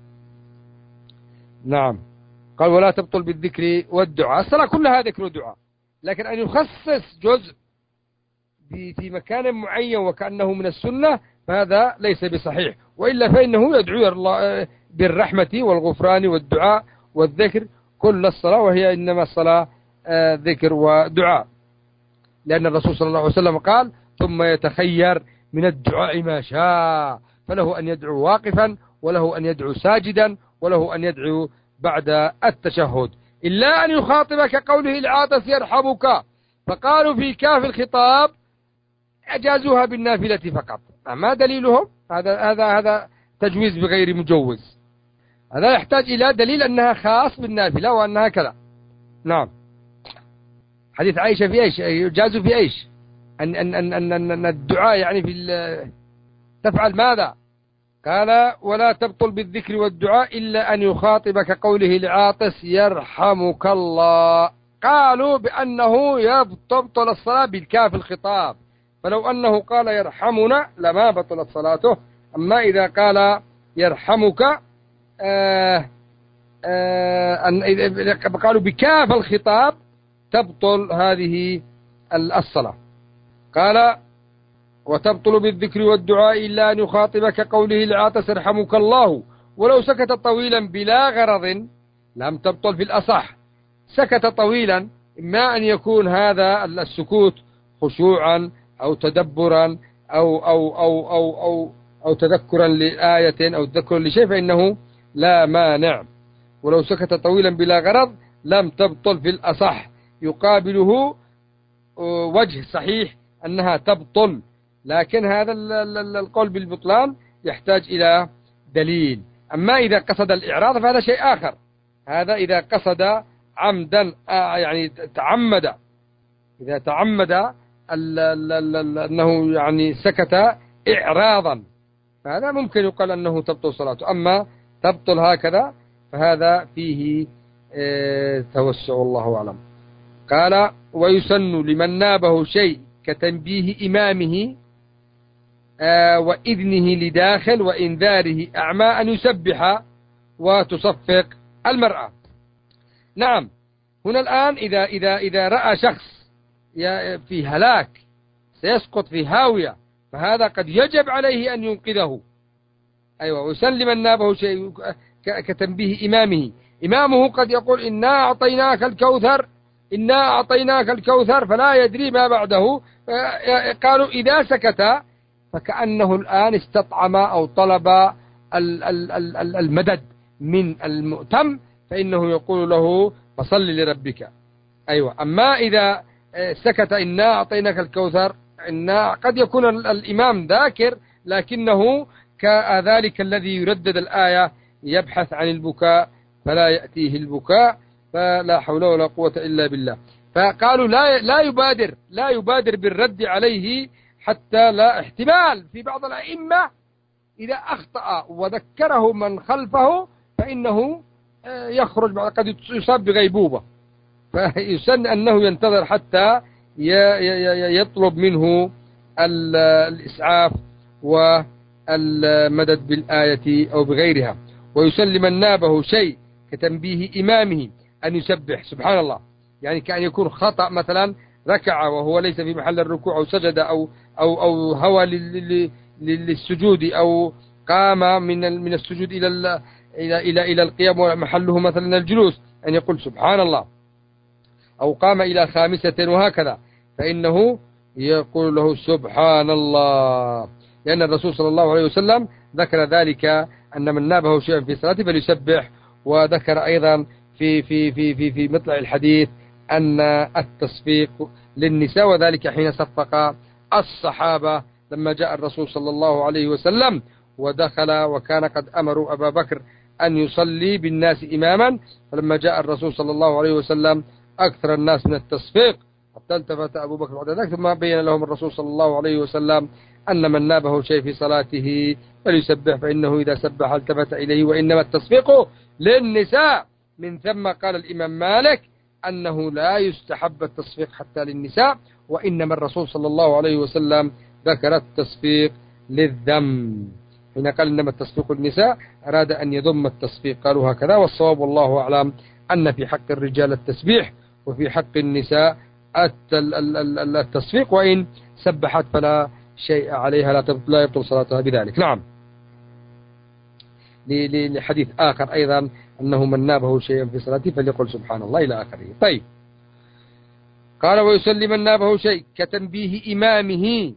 [SPEAKER 1] نعم قال ولا تبطل بالذكر والدعاء، الصلاة كلها ذكر ودعاء، لكن أن يخصص جزء في مكان معين وكأنه من السنة فهذا ليس بصحيح، وإلا فإنه يدعو الله بالرحمة والغفران والدعاء والذكر كل الصلاة، وهي إنما الصلاة ذكر ودعاء، لأن الرسول صلى الله عليه وسلم قال ثم يتخير من الدعاء ما شاء، فله أن يدعو واقفا وله أن يدعو ساجدا وله أن يدعو بعد التشهد، إلا أن يخاطبك قوله العاطس يرحمك، فقالوا في كاف الخطاب أجازوها بالنافلة فقط. ما دليلهم؟ هذا تجويز بغير مجوز، هذا يحتاج إلى دليل أنها خاص بالنافلة وأنها كذا. نعم حديث عائشة في إيش يجاز في إيش أن الدعاء يعني تفعل ماذا؟ قال ولا تبطل بالذكر والدعاء إلا أن يخاطبك قوله لعاطس يرحمك الله. قالوا بأنه تبطل الصلاة بالكاف الخطاب، فلو أنه قال يرحمنا لما بطلت صلاته. أما إذا قال يرحمك قالوا بكاف الخطاب تبطل هذه الصلاة. قال وتبطل بالذكر والدعاء إلا أن يخاطبك قوله العاطس يرحمك الله، ولو سكت طويلا بلا غرض لم تبطل في الأصح. سكت طويلا إما أن يكون هذا السكوت خشوعا أو تدبرا أو تذكرا لآية أو تذكرا لشيء فإنه لا مانع. ولو سكت طويلا بلا غرض لم تبطل في الأصح. يقابله وجه صحيح أنها تبطل، لكن هذا القول بالبطلان يحتاج إلى دليل. أما إذا قصد الإعراض فهذا شيء آخر. هذا إذا قصد عمدا يعني تعمد، إذا تعمد أنه يعني سكت إعراضا فهذا ممكن يقال أنه تبطل صلاته. أما تبطل هكذا فهذا فيه توسع، الله أعلم. قال ويسن لمن نابه شيء كتنبيه إمامه وإذنه لداخل وإنذاره أعمى أن يسبح وتصفق المرأة. نعم، هنا الآن إذا رأى شخص في هلاك سيسقط في هاوية فهذا قد يجب عليه أن ينقذه. أيوة، ويسن لمن نابه شيء كتنبيه إمامه قد يقول إنا أعطيناك الكوثر، إنا أعطيناك الكوثر، فلا يدري ما بعده. قالوا إذا سكت فكأنه الآن استطعم أو طلب المدد من المؤتم، فإنه يقول له فصل لربك. أيوة. أما إذا سكت إنا أعطيناك الكوثر، إن قد يكون الإمام ذاكر لكنه كذلك الذي يردد الآية يبحث عن البكاء فلا يأتيه البكاء، فلا حول ولا قوة إلا بالله. فقالوا لا يبادر بالرد عليه حتى لا احتمال في بعض الأئمة إذا أخطأ وذكره من خلفه فإنه يخرج قد يصاب بغيبوبة، فيسن أنه ينتظر حتى يطلب منه الإسعاف والمدد بالآية أو بغيرها. ويسن لمن نابه شيء كتنبيه إمامه أن يسبح. سبحان الله، يعني كأن يكون خطأ مثلا ركع وهو ليس في محل الركوع أو سجد أو هوى للسجود أو قام من السجود إلى القيام ومحله مثلا الجلوس، أن يقول سبحان الله، أو قام إلى خامسة وهكذا، فإنه يقول له سبحان الله، لأن الرسول صلى الله عليه وسلم ذكر ذلك أن من نابه شيئا في صلاته فليسبح. وذكر أيضا في مطلع الحديث أن التصفيق للنساء، وذلك حين صفق الصحابة لما جاء الرسول صلى الله عليه وسلم ودخل، وكان قد أمروا أبا بكر أن يصلي بالناس إماما، فلما جاء الرسول صلى الله عليه وسلم أكثر الناس من التصفيق حتى التفت أبو بكر بعد ذلك، ثم بين لهم الرسول صلى الله عليه وسلم أن من نابه شيء في صلاته فليسبح فإنه إذا سبح التفت إليه، وإنما التصفيق للنساء. من ثم قال الإمام مالك أنه لا يستحب التصفيق حتى للنساء، وإنما الرسول صلى الله عليه وسلم ذكر التصفيق للذم. حين قال إنما التصفيق للنساء أراد أن يضم التصفيق، قالوا هكذا. والصواب والله أعلم أن في حق الرجال التسبيح وفي حق النساء التصفيق، وإن سبحت فلا شيء عليها، لا يبطل صلاتها بذلك. نعم، لحديث آخر أيضا أنه من نابه شيئا في صلاته فليقل سبحان الله إلى آخره. طيب، قال ويسلم من نابه شيء كتنبيه إمامه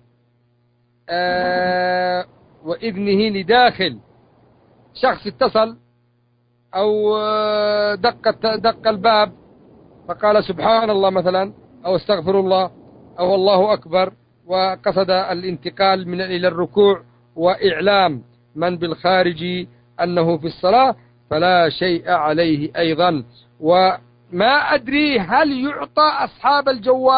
[SPEAKER 1] وإذنه لداخل. شخص اتصل أو دق الباب فقال سبحان الله مثلا أو استغفر الله أو الله أكبر، وقصد الانتقال إلى الركوع وإعلام من بالخارج أنه في الصلاة، فلا شيء عليه أيضا. ما أدري هل يعطى أصحاب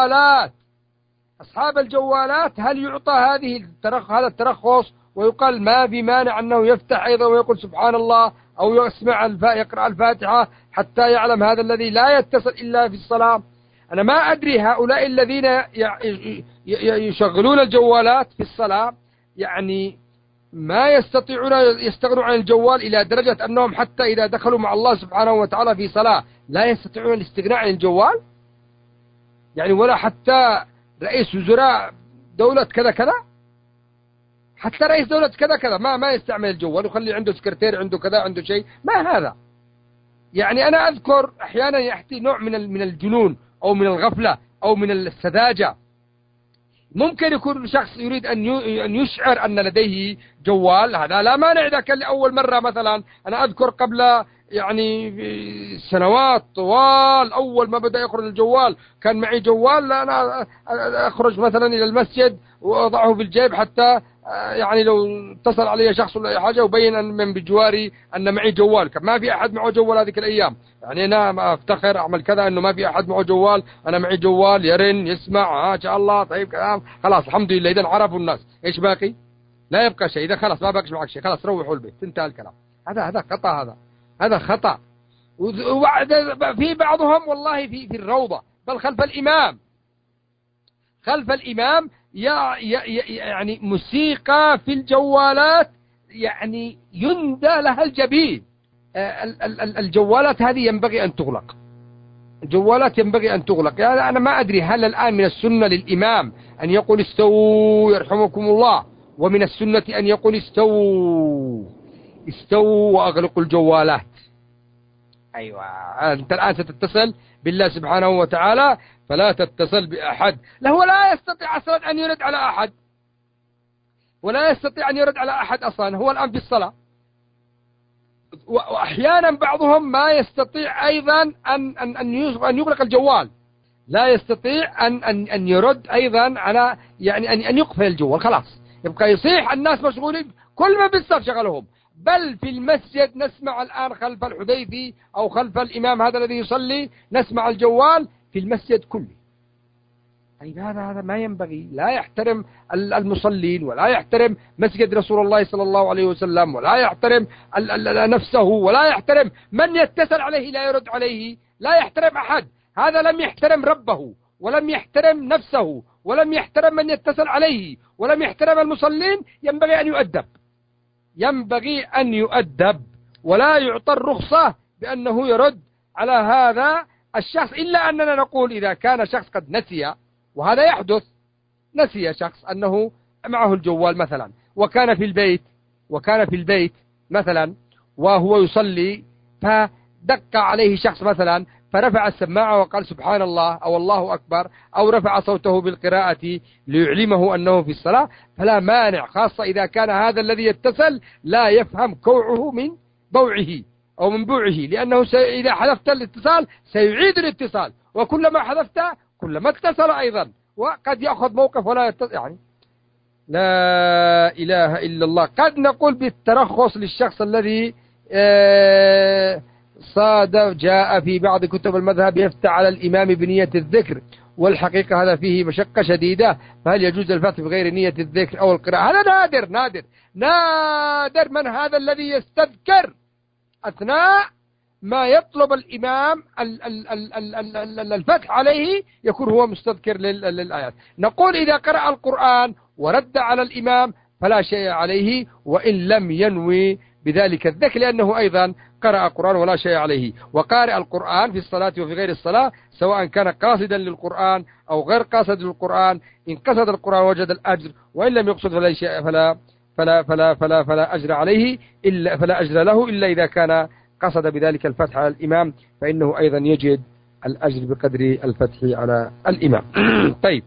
[SPEAKER 1] الجوالات هل يعطى هذا الترخص ويقال ما في مانع أنه يفتح أيضا ويقول سبحان الله أو يقرأ الفاتحة حتى يعلم هذا الذي لا يتصل إلا في الصلاة. أنا ما أدري هؤلاء الذين يشغلون الجوالات في الصلاة يعني ما يستطيعون يستغنوا عن الجوال إلى درجة أنهم حتى إذا دخلوا مع الله سبحانه وتعالى في صلاة لا يستطيعون الاستغناء عن الجوال، يعني ولا حتى رئيس وزراء دولة كذا كذا، حتى رئيس دولة كذا كذا ما يستعمل الجوال ويخلي عنده سكرتير عنده كذا عنده شيء، ما هذا. يعني أنا أذكر أحيانا يأتي نوع من الجنون أو من الغفلة أو من السذاجة. ممكن يكون شخص يريد أن يشعر أن لديه جوال، هذا لا مانع. إذا كان لأول مرة مثلا، أنا أذكر قبل يعني سنوات طوال أول ما بدأ يخرج الجوال كان معي جوال، أنا أخرج مثلا إلى المسجد وأضعه في الجيب حتى يعني لو اتصل علي شخص ولا أي حاجة وبين أن من بجواري أن معي جوال. ما في أحد معه جوال هذيك الأيام، يعني أنا ما أفتخر أعمل كذا أنه ما في أحد معه جوال، أنا معي جوال يرن يسمع إن شاء الله طيب كلام خلاص الحمد لله. إذا عرفوا الناس إيش باقي؟ لا يبقى شيء. إذا خلاص ما باقي معك شيء خلاص روحوا البيت انتهى الكلام. هذا خطأ، هذا خطأ. في بعضهم والله في الروضة بل خلف الإمام يعني موسيقى في الجوالات يعني يندى لها الجبين. الجوالات هذه ينبغي أن تغلق، يعني أنا ما أدري هل الآن من السنة للإمام أن يقول استووا يرحمكم الله، ومن السنة أن يقول استووا وأغلقوا الجوالات. أيوة أنت الآن ستتصل بالله سبحانه وتعالى فلا تتصل بأحد. هو لا يستطيع أصلا أن يرد على أحد، أصلا هو الآن في الصلاة. وأحيانا بعضهم ما يستطيع أيضا أن يغلق الجوال، لا يستطيع أن يرد أيضا على يعني أن يقفل الجوال، خلاص يبقى يصيح الناس مشغولين كل ما بالصف شغلهم. بل في المسجد نسمع الآن خلف الحديثي أو خلف الإمام هذا الذي يصلي نسمع الجوال في المسجد كله. طيب هذا ما ينبغي، لا يحترم المصلين ولا يحترم مسجد رسول الله صلى الله عليه وسلم ولا يحترم نفسه ولا يحترم من يتصل عليه لا يرد عليه، لا يحترم أحد. هذا لم يحترم ربه ولم يحترم نفسه ولم يحترم من يتصل عليه ولم يحترم المصلين. ينبغي أن يؤدب ولا يعطى الرخصة بأنه يرد على هذا الشخص، إلا أننا نقول إذا كان شخص قد نسي، وهذا يحدث، نسي شخص أنه معه الجوال مثلا وكان في البيت مثلا وهو يصلي فدق عليه شخص مثلا فرفع السماعة وقال سبحان الله أو الله أكبر أو رفع صوته بالقراءة ليعلمه أنه في الصلاة، فلا مانع، خاصة إذا كان هذا الذي يتصل لا يفهم كوعه من بوعه أو من بوعه، لأنه إذا حذفت الاتصال سيعيد الاتصال، وكلما حذفت كلما اتصل أيضا، وقد يأخذ موقف ولا يتصل. يعني لا إله إلا الله. قد نقول بالترخص للشخص الذي صادف جاء في بعض كتب المذهب يفتح على الإمام بنية الذكر، والحقيقة هذا فيه مشقة شديدة، فهل يجوز الفتح بغير نية الذكر أو القراءة؟ هذا نادر من هذا الذي يستذكر أثناء ما يطلب الإمام الفتح عليه يكون هو مستذكر للآيات. نقول إذا قرأ القرآن ورد على الإمام فلا شيء عليه وإن لم ينوي بذلك الذكر، لأنه أيضا قرأ القرآن ولا شيء عليه. وقارئ القرآن في الصلاة وفي غير الصلاة سواء كان قاصدا للقرآن أو غير قاصد للقرآن، إن قصد القرآن وجد الأجر، وإن لم يقصد فلا شيء فلا أجر عليه فلا أجر له إلا إذا كان قصد بذلك الفتح على الإمام، فإنه أيضا يجد الأجر بقدر الفتح على الإمام. طيب،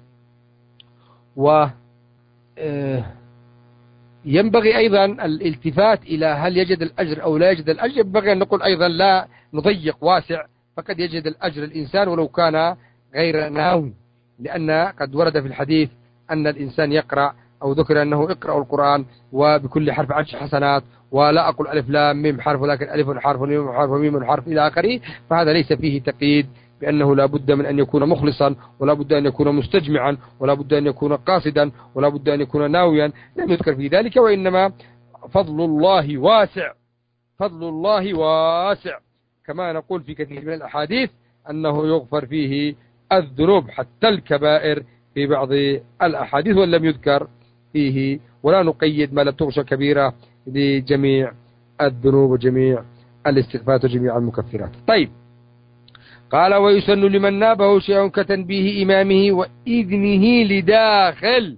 [SPEAKER 1] ينبغي أيضا الالتفات إلى هل يجد الأجر أو لا يجد الأجر. ينبغي أن نقول أيضا لا نضيق واسع، فقد يجد الأجر الإنسان ولو كان غير ناوي، لأن قد ورد في الحديث أن الإنسان يقرأ أو ذكر أنه اقرأوا القرآن وبكل حرف 10 حسنات ولا أقول ألف لام ميم حرف، ولكن ألف حرف وميم حرف وميم حرف إلى آخره، فهذا ليس فيه تقييد بأنه لا بد من أن يكون مخلصا، ولا بد أن يكون مستجمعا، ولا بد أن يكون قاصدا، ولا بد أن يكون ناويا، لم يذكر في ذلك. وإنما فضل الله واسع، فضل الله واسع، كما نقول في كثير من الأحاديث أنه يغفر فيه الذنوب حتى الكبائر في بعض الأحاديث، ولم يذكر فيه، ولا نقيد ما لا تغشى كبيرة لجميع الذنوب وجميع الاستغفارات وجميع المكفرات. طيب، قال ويسن لمن نابه شيء كتنبيه إمامه وإذنه لداخل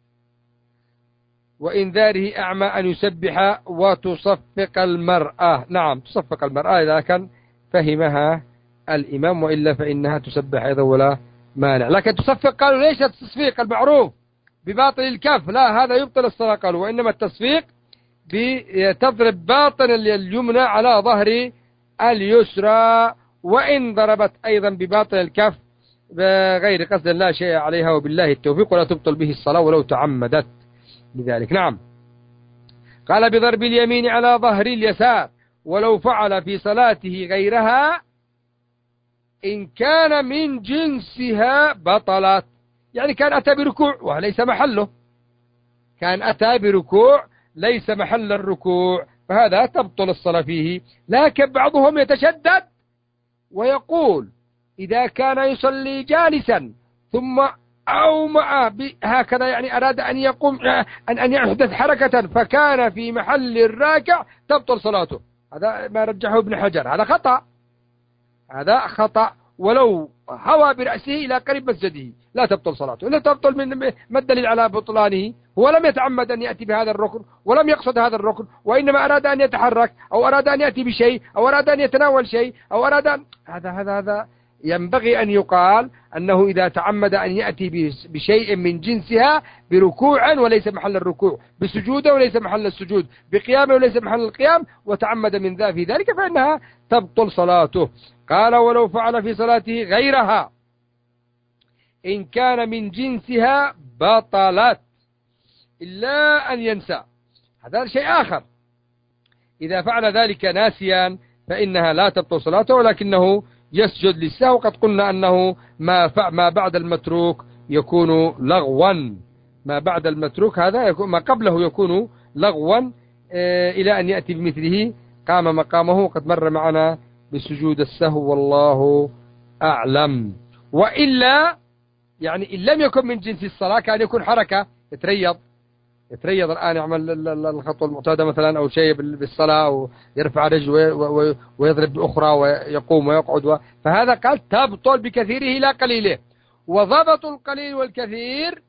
[SPEAKER 1] وإنذاره أعمى أن يسبح وتصفق المرأة. نعم، تصفق المرأة إذا كان فهمها الإمام، وإلا فإنها تسبح أيضا ولا مانع. لكن تصفق قالوا ليش التصفيق المعروف بباطن الكف؟ لا، هذا يبطل الصلاة قالوا، وإنما التصفيق بتضرب باطن اليمنى على ظهر اليسرى، وإن ضربت أيضا بباطن الكف بغير قصد لا شيء عليها، وبالله التوفيق، ولا تبطل به الصلاة ولو تعمدت لذلك. نعم، قال بضرب اليمين على ظهر اليسار ولو فعل في صلاته غيرها إن كان من جنسها بطلت. يعني كان أتى بركوع وليس محله، كان أتى بركوع ليس محل الركوع، فهذا تبطل الصلاة فيه. لكن بعضهم يتشدد ويقول إذا كان يصلي جالسا ثم أومأ هكذا، يعني أراد أن يقوم أن يحدث حركة فكان في محل الراكع، تبطل صلاته. هذا ما رجحه ابن حجر، هذا خطأ، هذا خطأ. ولو هوى برأسه إلى قريب مسجده لا تبطل صلاته. لا تبطل من ما الدليل على بطلانه؟ هو لم يتعمد أن يأتي بهذا الركن، ولم يقصد هذا الركن، وإنما أراد أن يتحرك، أو أراد أن يأتي بشيء، أو أراد أن يتناول شيء، أو أراد أن هذا ينبغي أن يقال أنه إذا تعمد أن يأتي بشيء من جنسها، بركوع وليس محل الركوع، بسجود وليس محل السجود، بقيام وليس محل القيام، وتعمد من ذا في ذلك، فإنها تبطل صلاته. قال ولو فعل في صلاته غيرها إن كان من جنسها بطلت إلا أن ينسى، هذا شيء آخر. إذا فعل ذلك ناسيا فإنها لا تبطل صلاته، ولكنه يسجد للسهو. قد قلنا أنه ما بعد المتروك يكون لغوا، ما بعد المتروك هذا يكون، ما قبله يكون لغوا إلى أن يأتي بمثله قام مقامه، وقد مر معنا بسجود السهو والله أعلم. وإلا يعني إن لم يكن من جنس الصلاة، كان يكون حركة، يتريض الآن، يعمل الخطوة المعتادة مثلا أو شيء بالصلاة، أو يرفع رجله ويضرب بأخرى ويقوم ويقعد، فهذا قال تبطل بكثيره لا قليله. وضبط القليل والكثير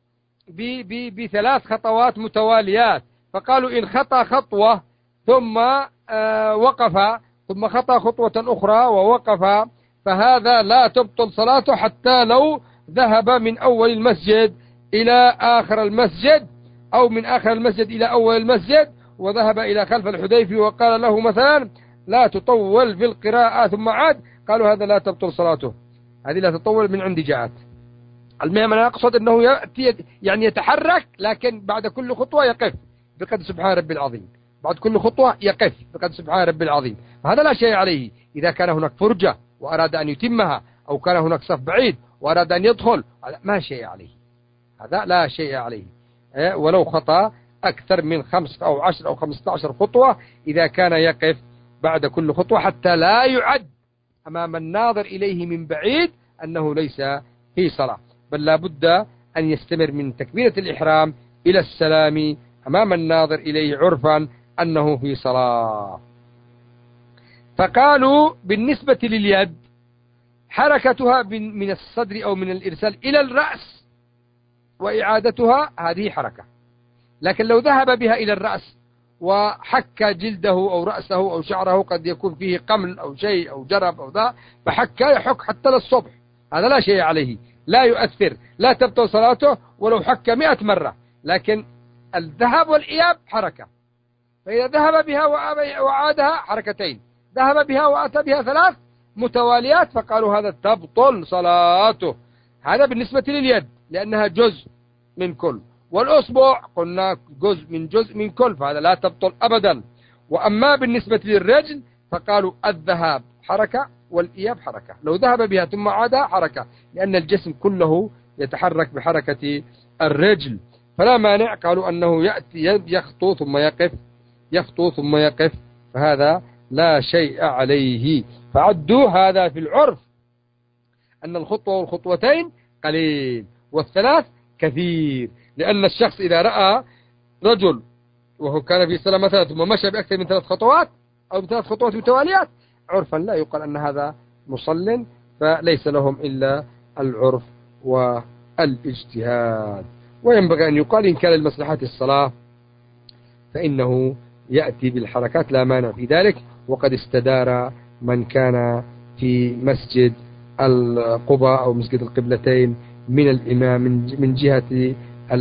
[SPEAKER 1] بثلاث خطوات متواليات، فقالوا إن خطأ خطوة ثم وقف، ثم خطأ خطوة أخرى ووقف، فهذا لا تبطل صلاته حتى لو ذهب من أول المسجد إلى آخر المسجد، أو من آخر المسجد إلى أول المسجد، وذهب إلى خلف الحديفي وقال له مثلا لا تطول في القراءة ثم عاد، قالوا هذا لا تبطل صلاته، هذه لا تطول من عند جاءت. المهم أنا أقصد أنه يأتي يعني يتحرك، لكن بعد كل خطوة يقف بقدر سبحان ربي العظيم، بعد كل خطوة يقف بقدر سبحان ربي العظيم، هذا لا شيء عليه. إذا كان هناك فرجة وأراد أن يتمها، أو كان هناك صف بعيد وأراد أن يدخل، ما شيء عليه، هذا لا شيء عليه. ولو خطأ أكثر من 5 أو 10 أو 15 خطوة، إذا كان يقف بعد كل خطوة حتى لا يعد أمام الناظر إليه من بعيد أنه ليس في صلاة، بل لا بد أن يستمر من تكبيرة الإحرام إلى السلام أمام الناظر إليه عرفا أنه في صلاة. فقالوا بالنسبة لليد حركتها من الصدر أو من الإرسال إلى الرأس وإعادتها هذه حركة، لكن لو ذهب بها إلى الرأس وحك جلده أو رأسه أو شعره، قد يكون فيه قمل أو شيء أو جرب أو ذا، فحك يحك حتى للصبح، هذا لا شيء عليه، لا يؤثر، لا تبطل صلاته ولو حك 100 مرة. لكن الذهاب والإياب حركة، فإذا ذهب بها وعادها حركتين، ذهب بها وأتى بها 3 متواليات، فقالوا هذا تبطل صلاته. هذا بالنسبة لليد لأنها جزء من كل. والأصبع قلنا جزء من كل، فهذا لا تبطل أبدا. وأما بالنسبة للرجل فقالوا الذهاب حركة والإياب حركة، لو ذهب بها ثم عاد حركة، لأن الجسم كله يتحرك بحركة الرجل، فلا مانع. قالوا أنه يأتي يخطو ثم يقف، يخطو ثم يقف، فهذا لا شيء عليه. فعدوا هذا في العرف أن الخطوة والخطوتين قليل والثلاث كثير، لأن الشخص إذا رأى رجل وهو كان في صلاة مثلا ثم مشى بأكثر من 3 خطوات أو ب3 خطوات متواليات، عرفا لا يقال أن هذا مصل، فليس لهم إلا العرف والاجتهاد. وينبغي أن يقال إن كان لمصلحة الصلاة فإنه يأتي بالحركات لا مانع في ذلك. وقد استدار من كان في مسجد القباء أو مسجد القبلتين من الإمام من جهة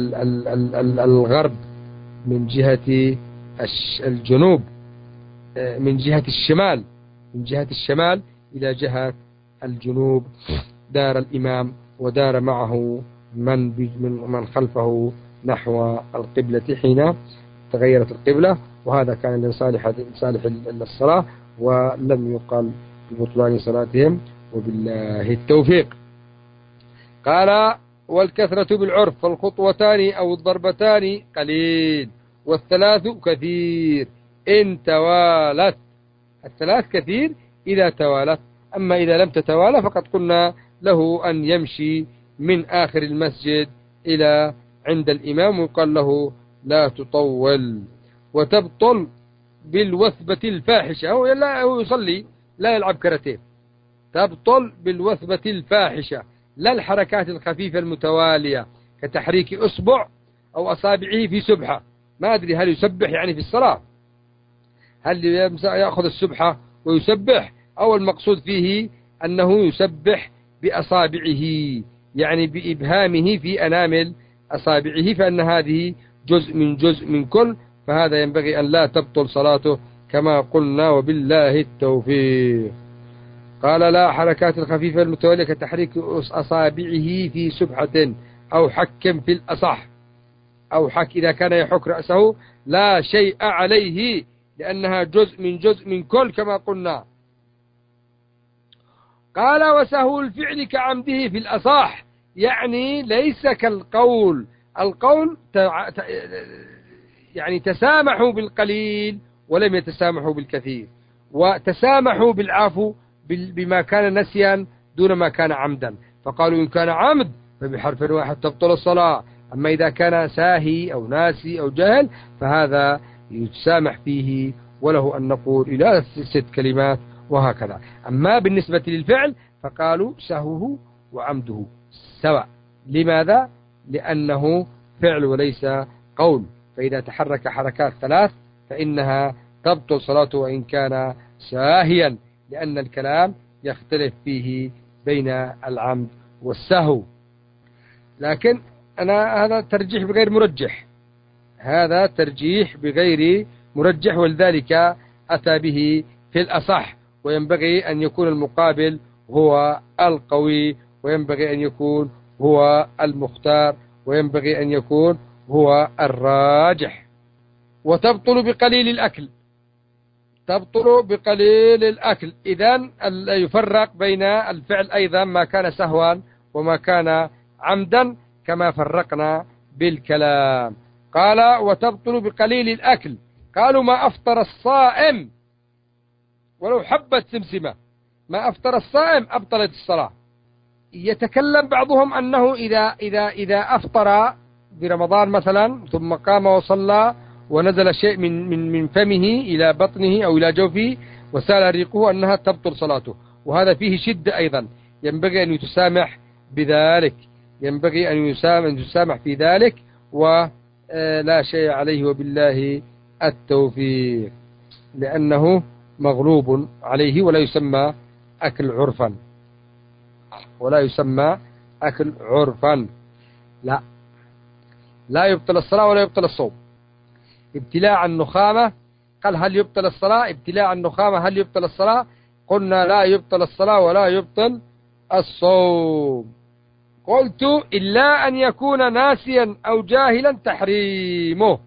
[SPEAKER 1] الغرب، من جهة الجنوب، من جهة الشمال، من جهة الشمال إلى جهة الجنوب، دار الإمام ودار معه من خلفه نحو القبلة حين تغيرت القبلة، وهذا كان لصالح الصلاة ولم يقل ببطلان صلاتهم، وبالله التوفيق. قال والكثرة بالعرف، فالخطوتان أو الضربتان قليل والثلاث كثير إن توالت. الثلاث كثير إذا توالت، أما إذا لم تتوالى فقد قلنا له أن يمشي من آخر المسجد إلى عند الإمام ويقال له لا تطول. وتبطل بالوثبة الفاحشة، هو يصلي لا يلعب كراتيه، تبطل بالوثبة الفاحشة، لا الحركات الخفيفة المتوالية كتحريك أصبع أو أصابعه في سبحة. ما أدري هل يسبح يعني في الصلاة، هل يأخذ السبحة ويسبح، أو المقصود فيه أنه يسبح بأصابعه يعني بإبهامه في أنامل أصابعه، فأن هذه جزء من كل، فهذا ينبغي أن لا تبطل صلاته كما قلنا، وبالله التوفيق. قال لا حركات الخفيفة المتوالية كتحريك أصابعه في سبحة أو حك في الأصح، أو حك إذا كان يحك رأسه لا شيء عليه، لأنها جزء من كل كما قلنا. قال وسهو الفعل كعمده في الأصح، يعني ليس كالقول، القول يعني تسامحوا بالقليل ولم يتسامحوا بالكثير، وتسامحوا بالعفو بما كان نسيا دون ما كان عمدا، فقالوا إن كان عمد فبحرف واحد تبطل الصلاة، أما إذا كان ساهي أو ناسي أو جهل فهذا يتسامح فيه، وله أن نقول إلى 6 كلمات وهكذا. أما بالنسبة للفعل فقالوا سهوه وعمده سواء. لماذا؟ لأنه فعل وليس قول، فإذا تحرك حركات 3 فإنها تبطل صلاته وإن كان ساهيا، لأن الكلام يختلف فيه بين العمد والسهو. لكن هذا ترجيح بغير مرجح، هذا ترجيح بغير مرجح، ولذلك أتى به في الأصح، وينبغي أن يكون المقابل هو القوي، وينبغي أن يكون هو المختار، وينبغي أن يكون هو الراجح. وتبطل بقليل الأكل، تبطل بقليل الأكل. إذن يفرق بين الفعل أيضا ما كان سهوا وما كان عمدا كما فرقنا بالكلام. قال وتبطل بقليل الأكل، قالوا ما أفطر الصائم ولو حبة سمسمة، ما أفطر الصائم أبطلت الصلاة. يتكلم بعضهم أنه إذا أفطر برمضان مثلا ثم قام وصلى ونزل شيء من فمه إلى بطنه أو إلى جوفه وسال ريقه أنها تبطل صلاته، وهذا فيه شدة أيضا، ينبغي أن يتسامح بذلك، ينبغي أن يسامح في ذلك ولا شيء عليه، وبالله التوفيق، لأنه مغلوب عليه ولا يسمى أكل عرفا، ولا يسمى أكل عرفا. لا يبطل الصلاة ولا يبطل الصوم. ابتلاع النخامة قال هل يبطل الصلاة؟ ابتلاع النخامة هل يبطل الصلاة؟ قلنا لا يبطل الصلاة ولا يبطل الصوم. قلت إلا أن يكون ناسيا أو جاهلا تحريمه.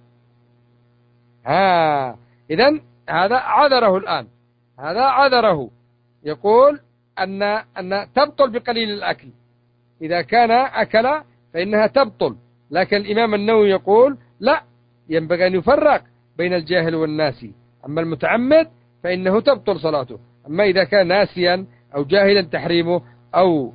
[SPEAKER 1] إذن هذا عذره الآن، هذا عذره، يقول أن تبطل بقليل الأكل، إذا كان أكل فإنها تبطل. لكن الإمام النووي يقول لا، ينبغي أن يفرق بين الجاهل والناسي. أما المتعمد فإنه تبطل صلاته. أما إذا كان ناسيا أو جاهلا تحريمه، أو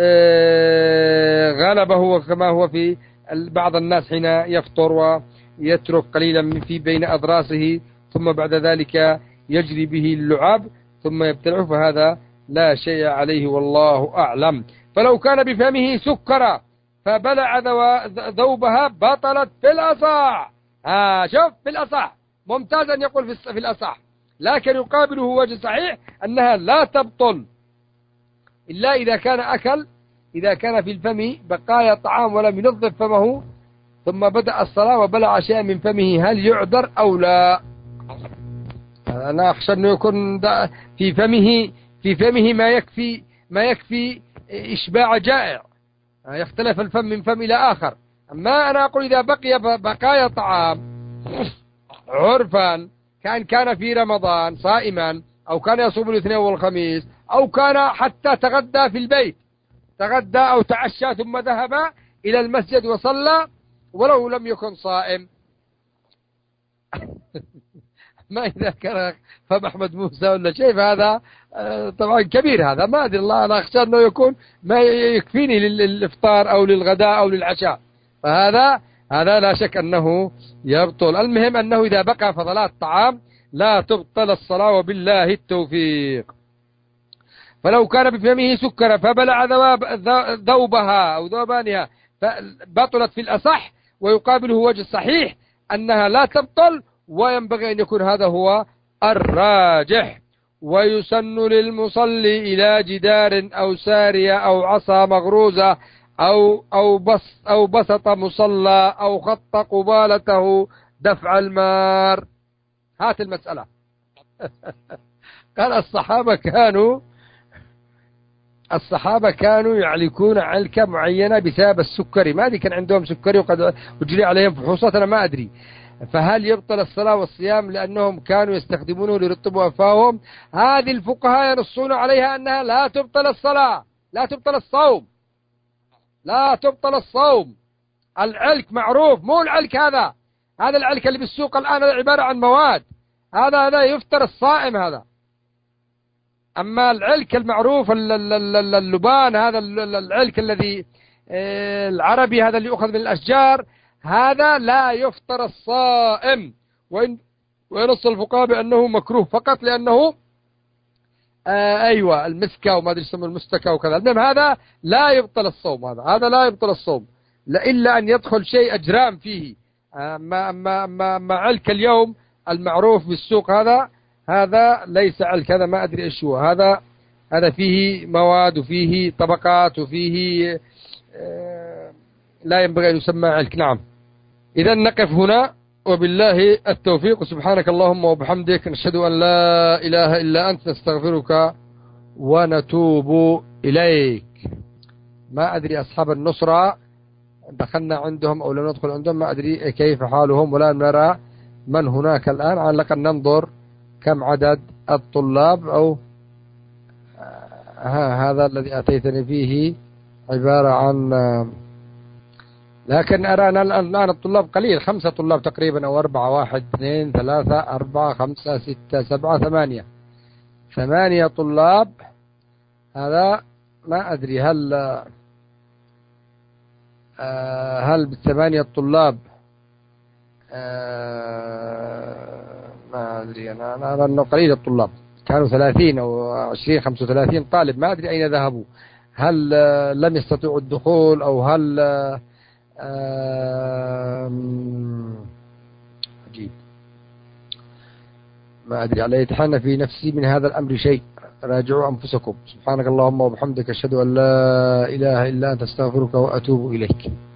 [SPEAKER 1] غلبه كما هو في بعض الناس حين يفطر ويترك قليلا في بين أضراسه ثم بعد ذلك يجري به اللعاب ثم يبتلعه، فهذا لا شيء عليه والله أعلم. فلو كان بفمه سكر فبلع ذوبها بطلت في الأصح. شوف في الأصح ممتاز أن يقول في الأصح، لكن يقابله وجه صحيح أنها لا تبطل إلا إذا كان أكل، إذا كان في الفم بقايا طعام ولم ينظف فمه ثم بدأ الصلاة وبلع شيئا من فمه، هل يعذر أو لا؟ أنا أخشى أنه يكون في فمه ما يكفي إشباع جائع، يختلف الفم من فم إلى آخر. أما أنا أقول إذا بقي بقايا طعام عرفا، كان في رمضان صائما، أو كان يصوم الاثنين والخميس، أو كان حتى تغدى في البيت، تغدى أو تعشى ثم ذهب إلى المسجد وصلى ولو لم يكن صائم. ما إذا كان فم أحمد موسى ولا شيء، فهذا طبعا كبير، هذا ما أدري الله، أنا أخشى أنه يكون ما يكفيني للإفطار أو للغداء أو للعشاء، فهذا لا شك أنه يبطل. المهم أنه إذا بقى فضلات طعام لا تبطل الصلاة وبالله التوفيق. فلو كان بفمه سكر فبلع ذوبها أو ذوبانها فبطلت في الأصح، ويقابله وجه صحيح أنها لا تبطل، وينبغي أن يكون هذا هو الراجح. ويسن للمصلي إلى جدار أو سارية أو عصا مغروزة أو بسط مصلى أو خط قبالته دفع المار. هات المسألة. قال الصحابة كانوا يعلكون علكة معينة بسبب السكري، ما أدري كان عندهم سكري وقد أجري عليهم فحوصات، أنا ما أدري. فهل يبطل الصلاة والصيام لأنهم كانوا يستخدمونه ليرطبوا أنفاهم؟ هذه الفقهاء ينصون عليها أنها لا تبطل الصلاة، لا تبطل الصوم، لا تبطل الصوم. العلك معروف، مو العلك هذا العلك اللي بالسوق الآن عبارة عن مواد، هذا يفطر الصائم هذا. أما العلك المعروف اللبان، هذا العلك الذي العربي، هذا اللي يؤخذ من الأشجار، هذا لا يفطر الصائم. وينص الفقهاء بأنه مكروه فقط لأنه أيوة المسكة وما أدري يسمى المستكة وكذا. المهم هذا لا يبطل الصوم، هذا لا يبطل الصوم إلا أن يدخل شيء أجرام فيه. ما علك اليوم المعروف بالسوق هذا ليس علك، هذا ما أدري إيش هو، هذا فيه مواد وفيه طبقات وفيه لا ينبغي أن يسمى علك. نعم. إذا نقف هنا وبالله التوفيق. سبحانك اللهم وبحمدك، نشهد أن لا إله إلا أنت، نستغفرك ونتوب إليك. ما أدري أصحاب النصرة دخلنا عندهم أو لم ندخل عندهم، ما أدري كيف حالهم، ولا نرى من هناك الآن. على ننظر كم عدد الطلاب، أو هذا الذي أتيتني فيه عبارة عن، لكن أرانا الآن الطلاب قليل، 5 طلاب تقريبا أو 4، 1 2 3 4 5 6 7 8 طلاب. هذا ما أدري هل بالثمانية الطلاب ما أدري، أنا أرى أنه قليل الطلاب، كانوا 30 أو 20 35 طالب، ما أدري أين ذهبوا، هل لم يستطيعوا الدخول أو هل عجيب، ما أدري. على يتحنى في نفسي من هذا الأمر شيء، راجعوا أنفسكم. سبحانك اللهم وبحمدك، أشهد أن لا إله إلا أنت، أستغفرك وأتوب إليك.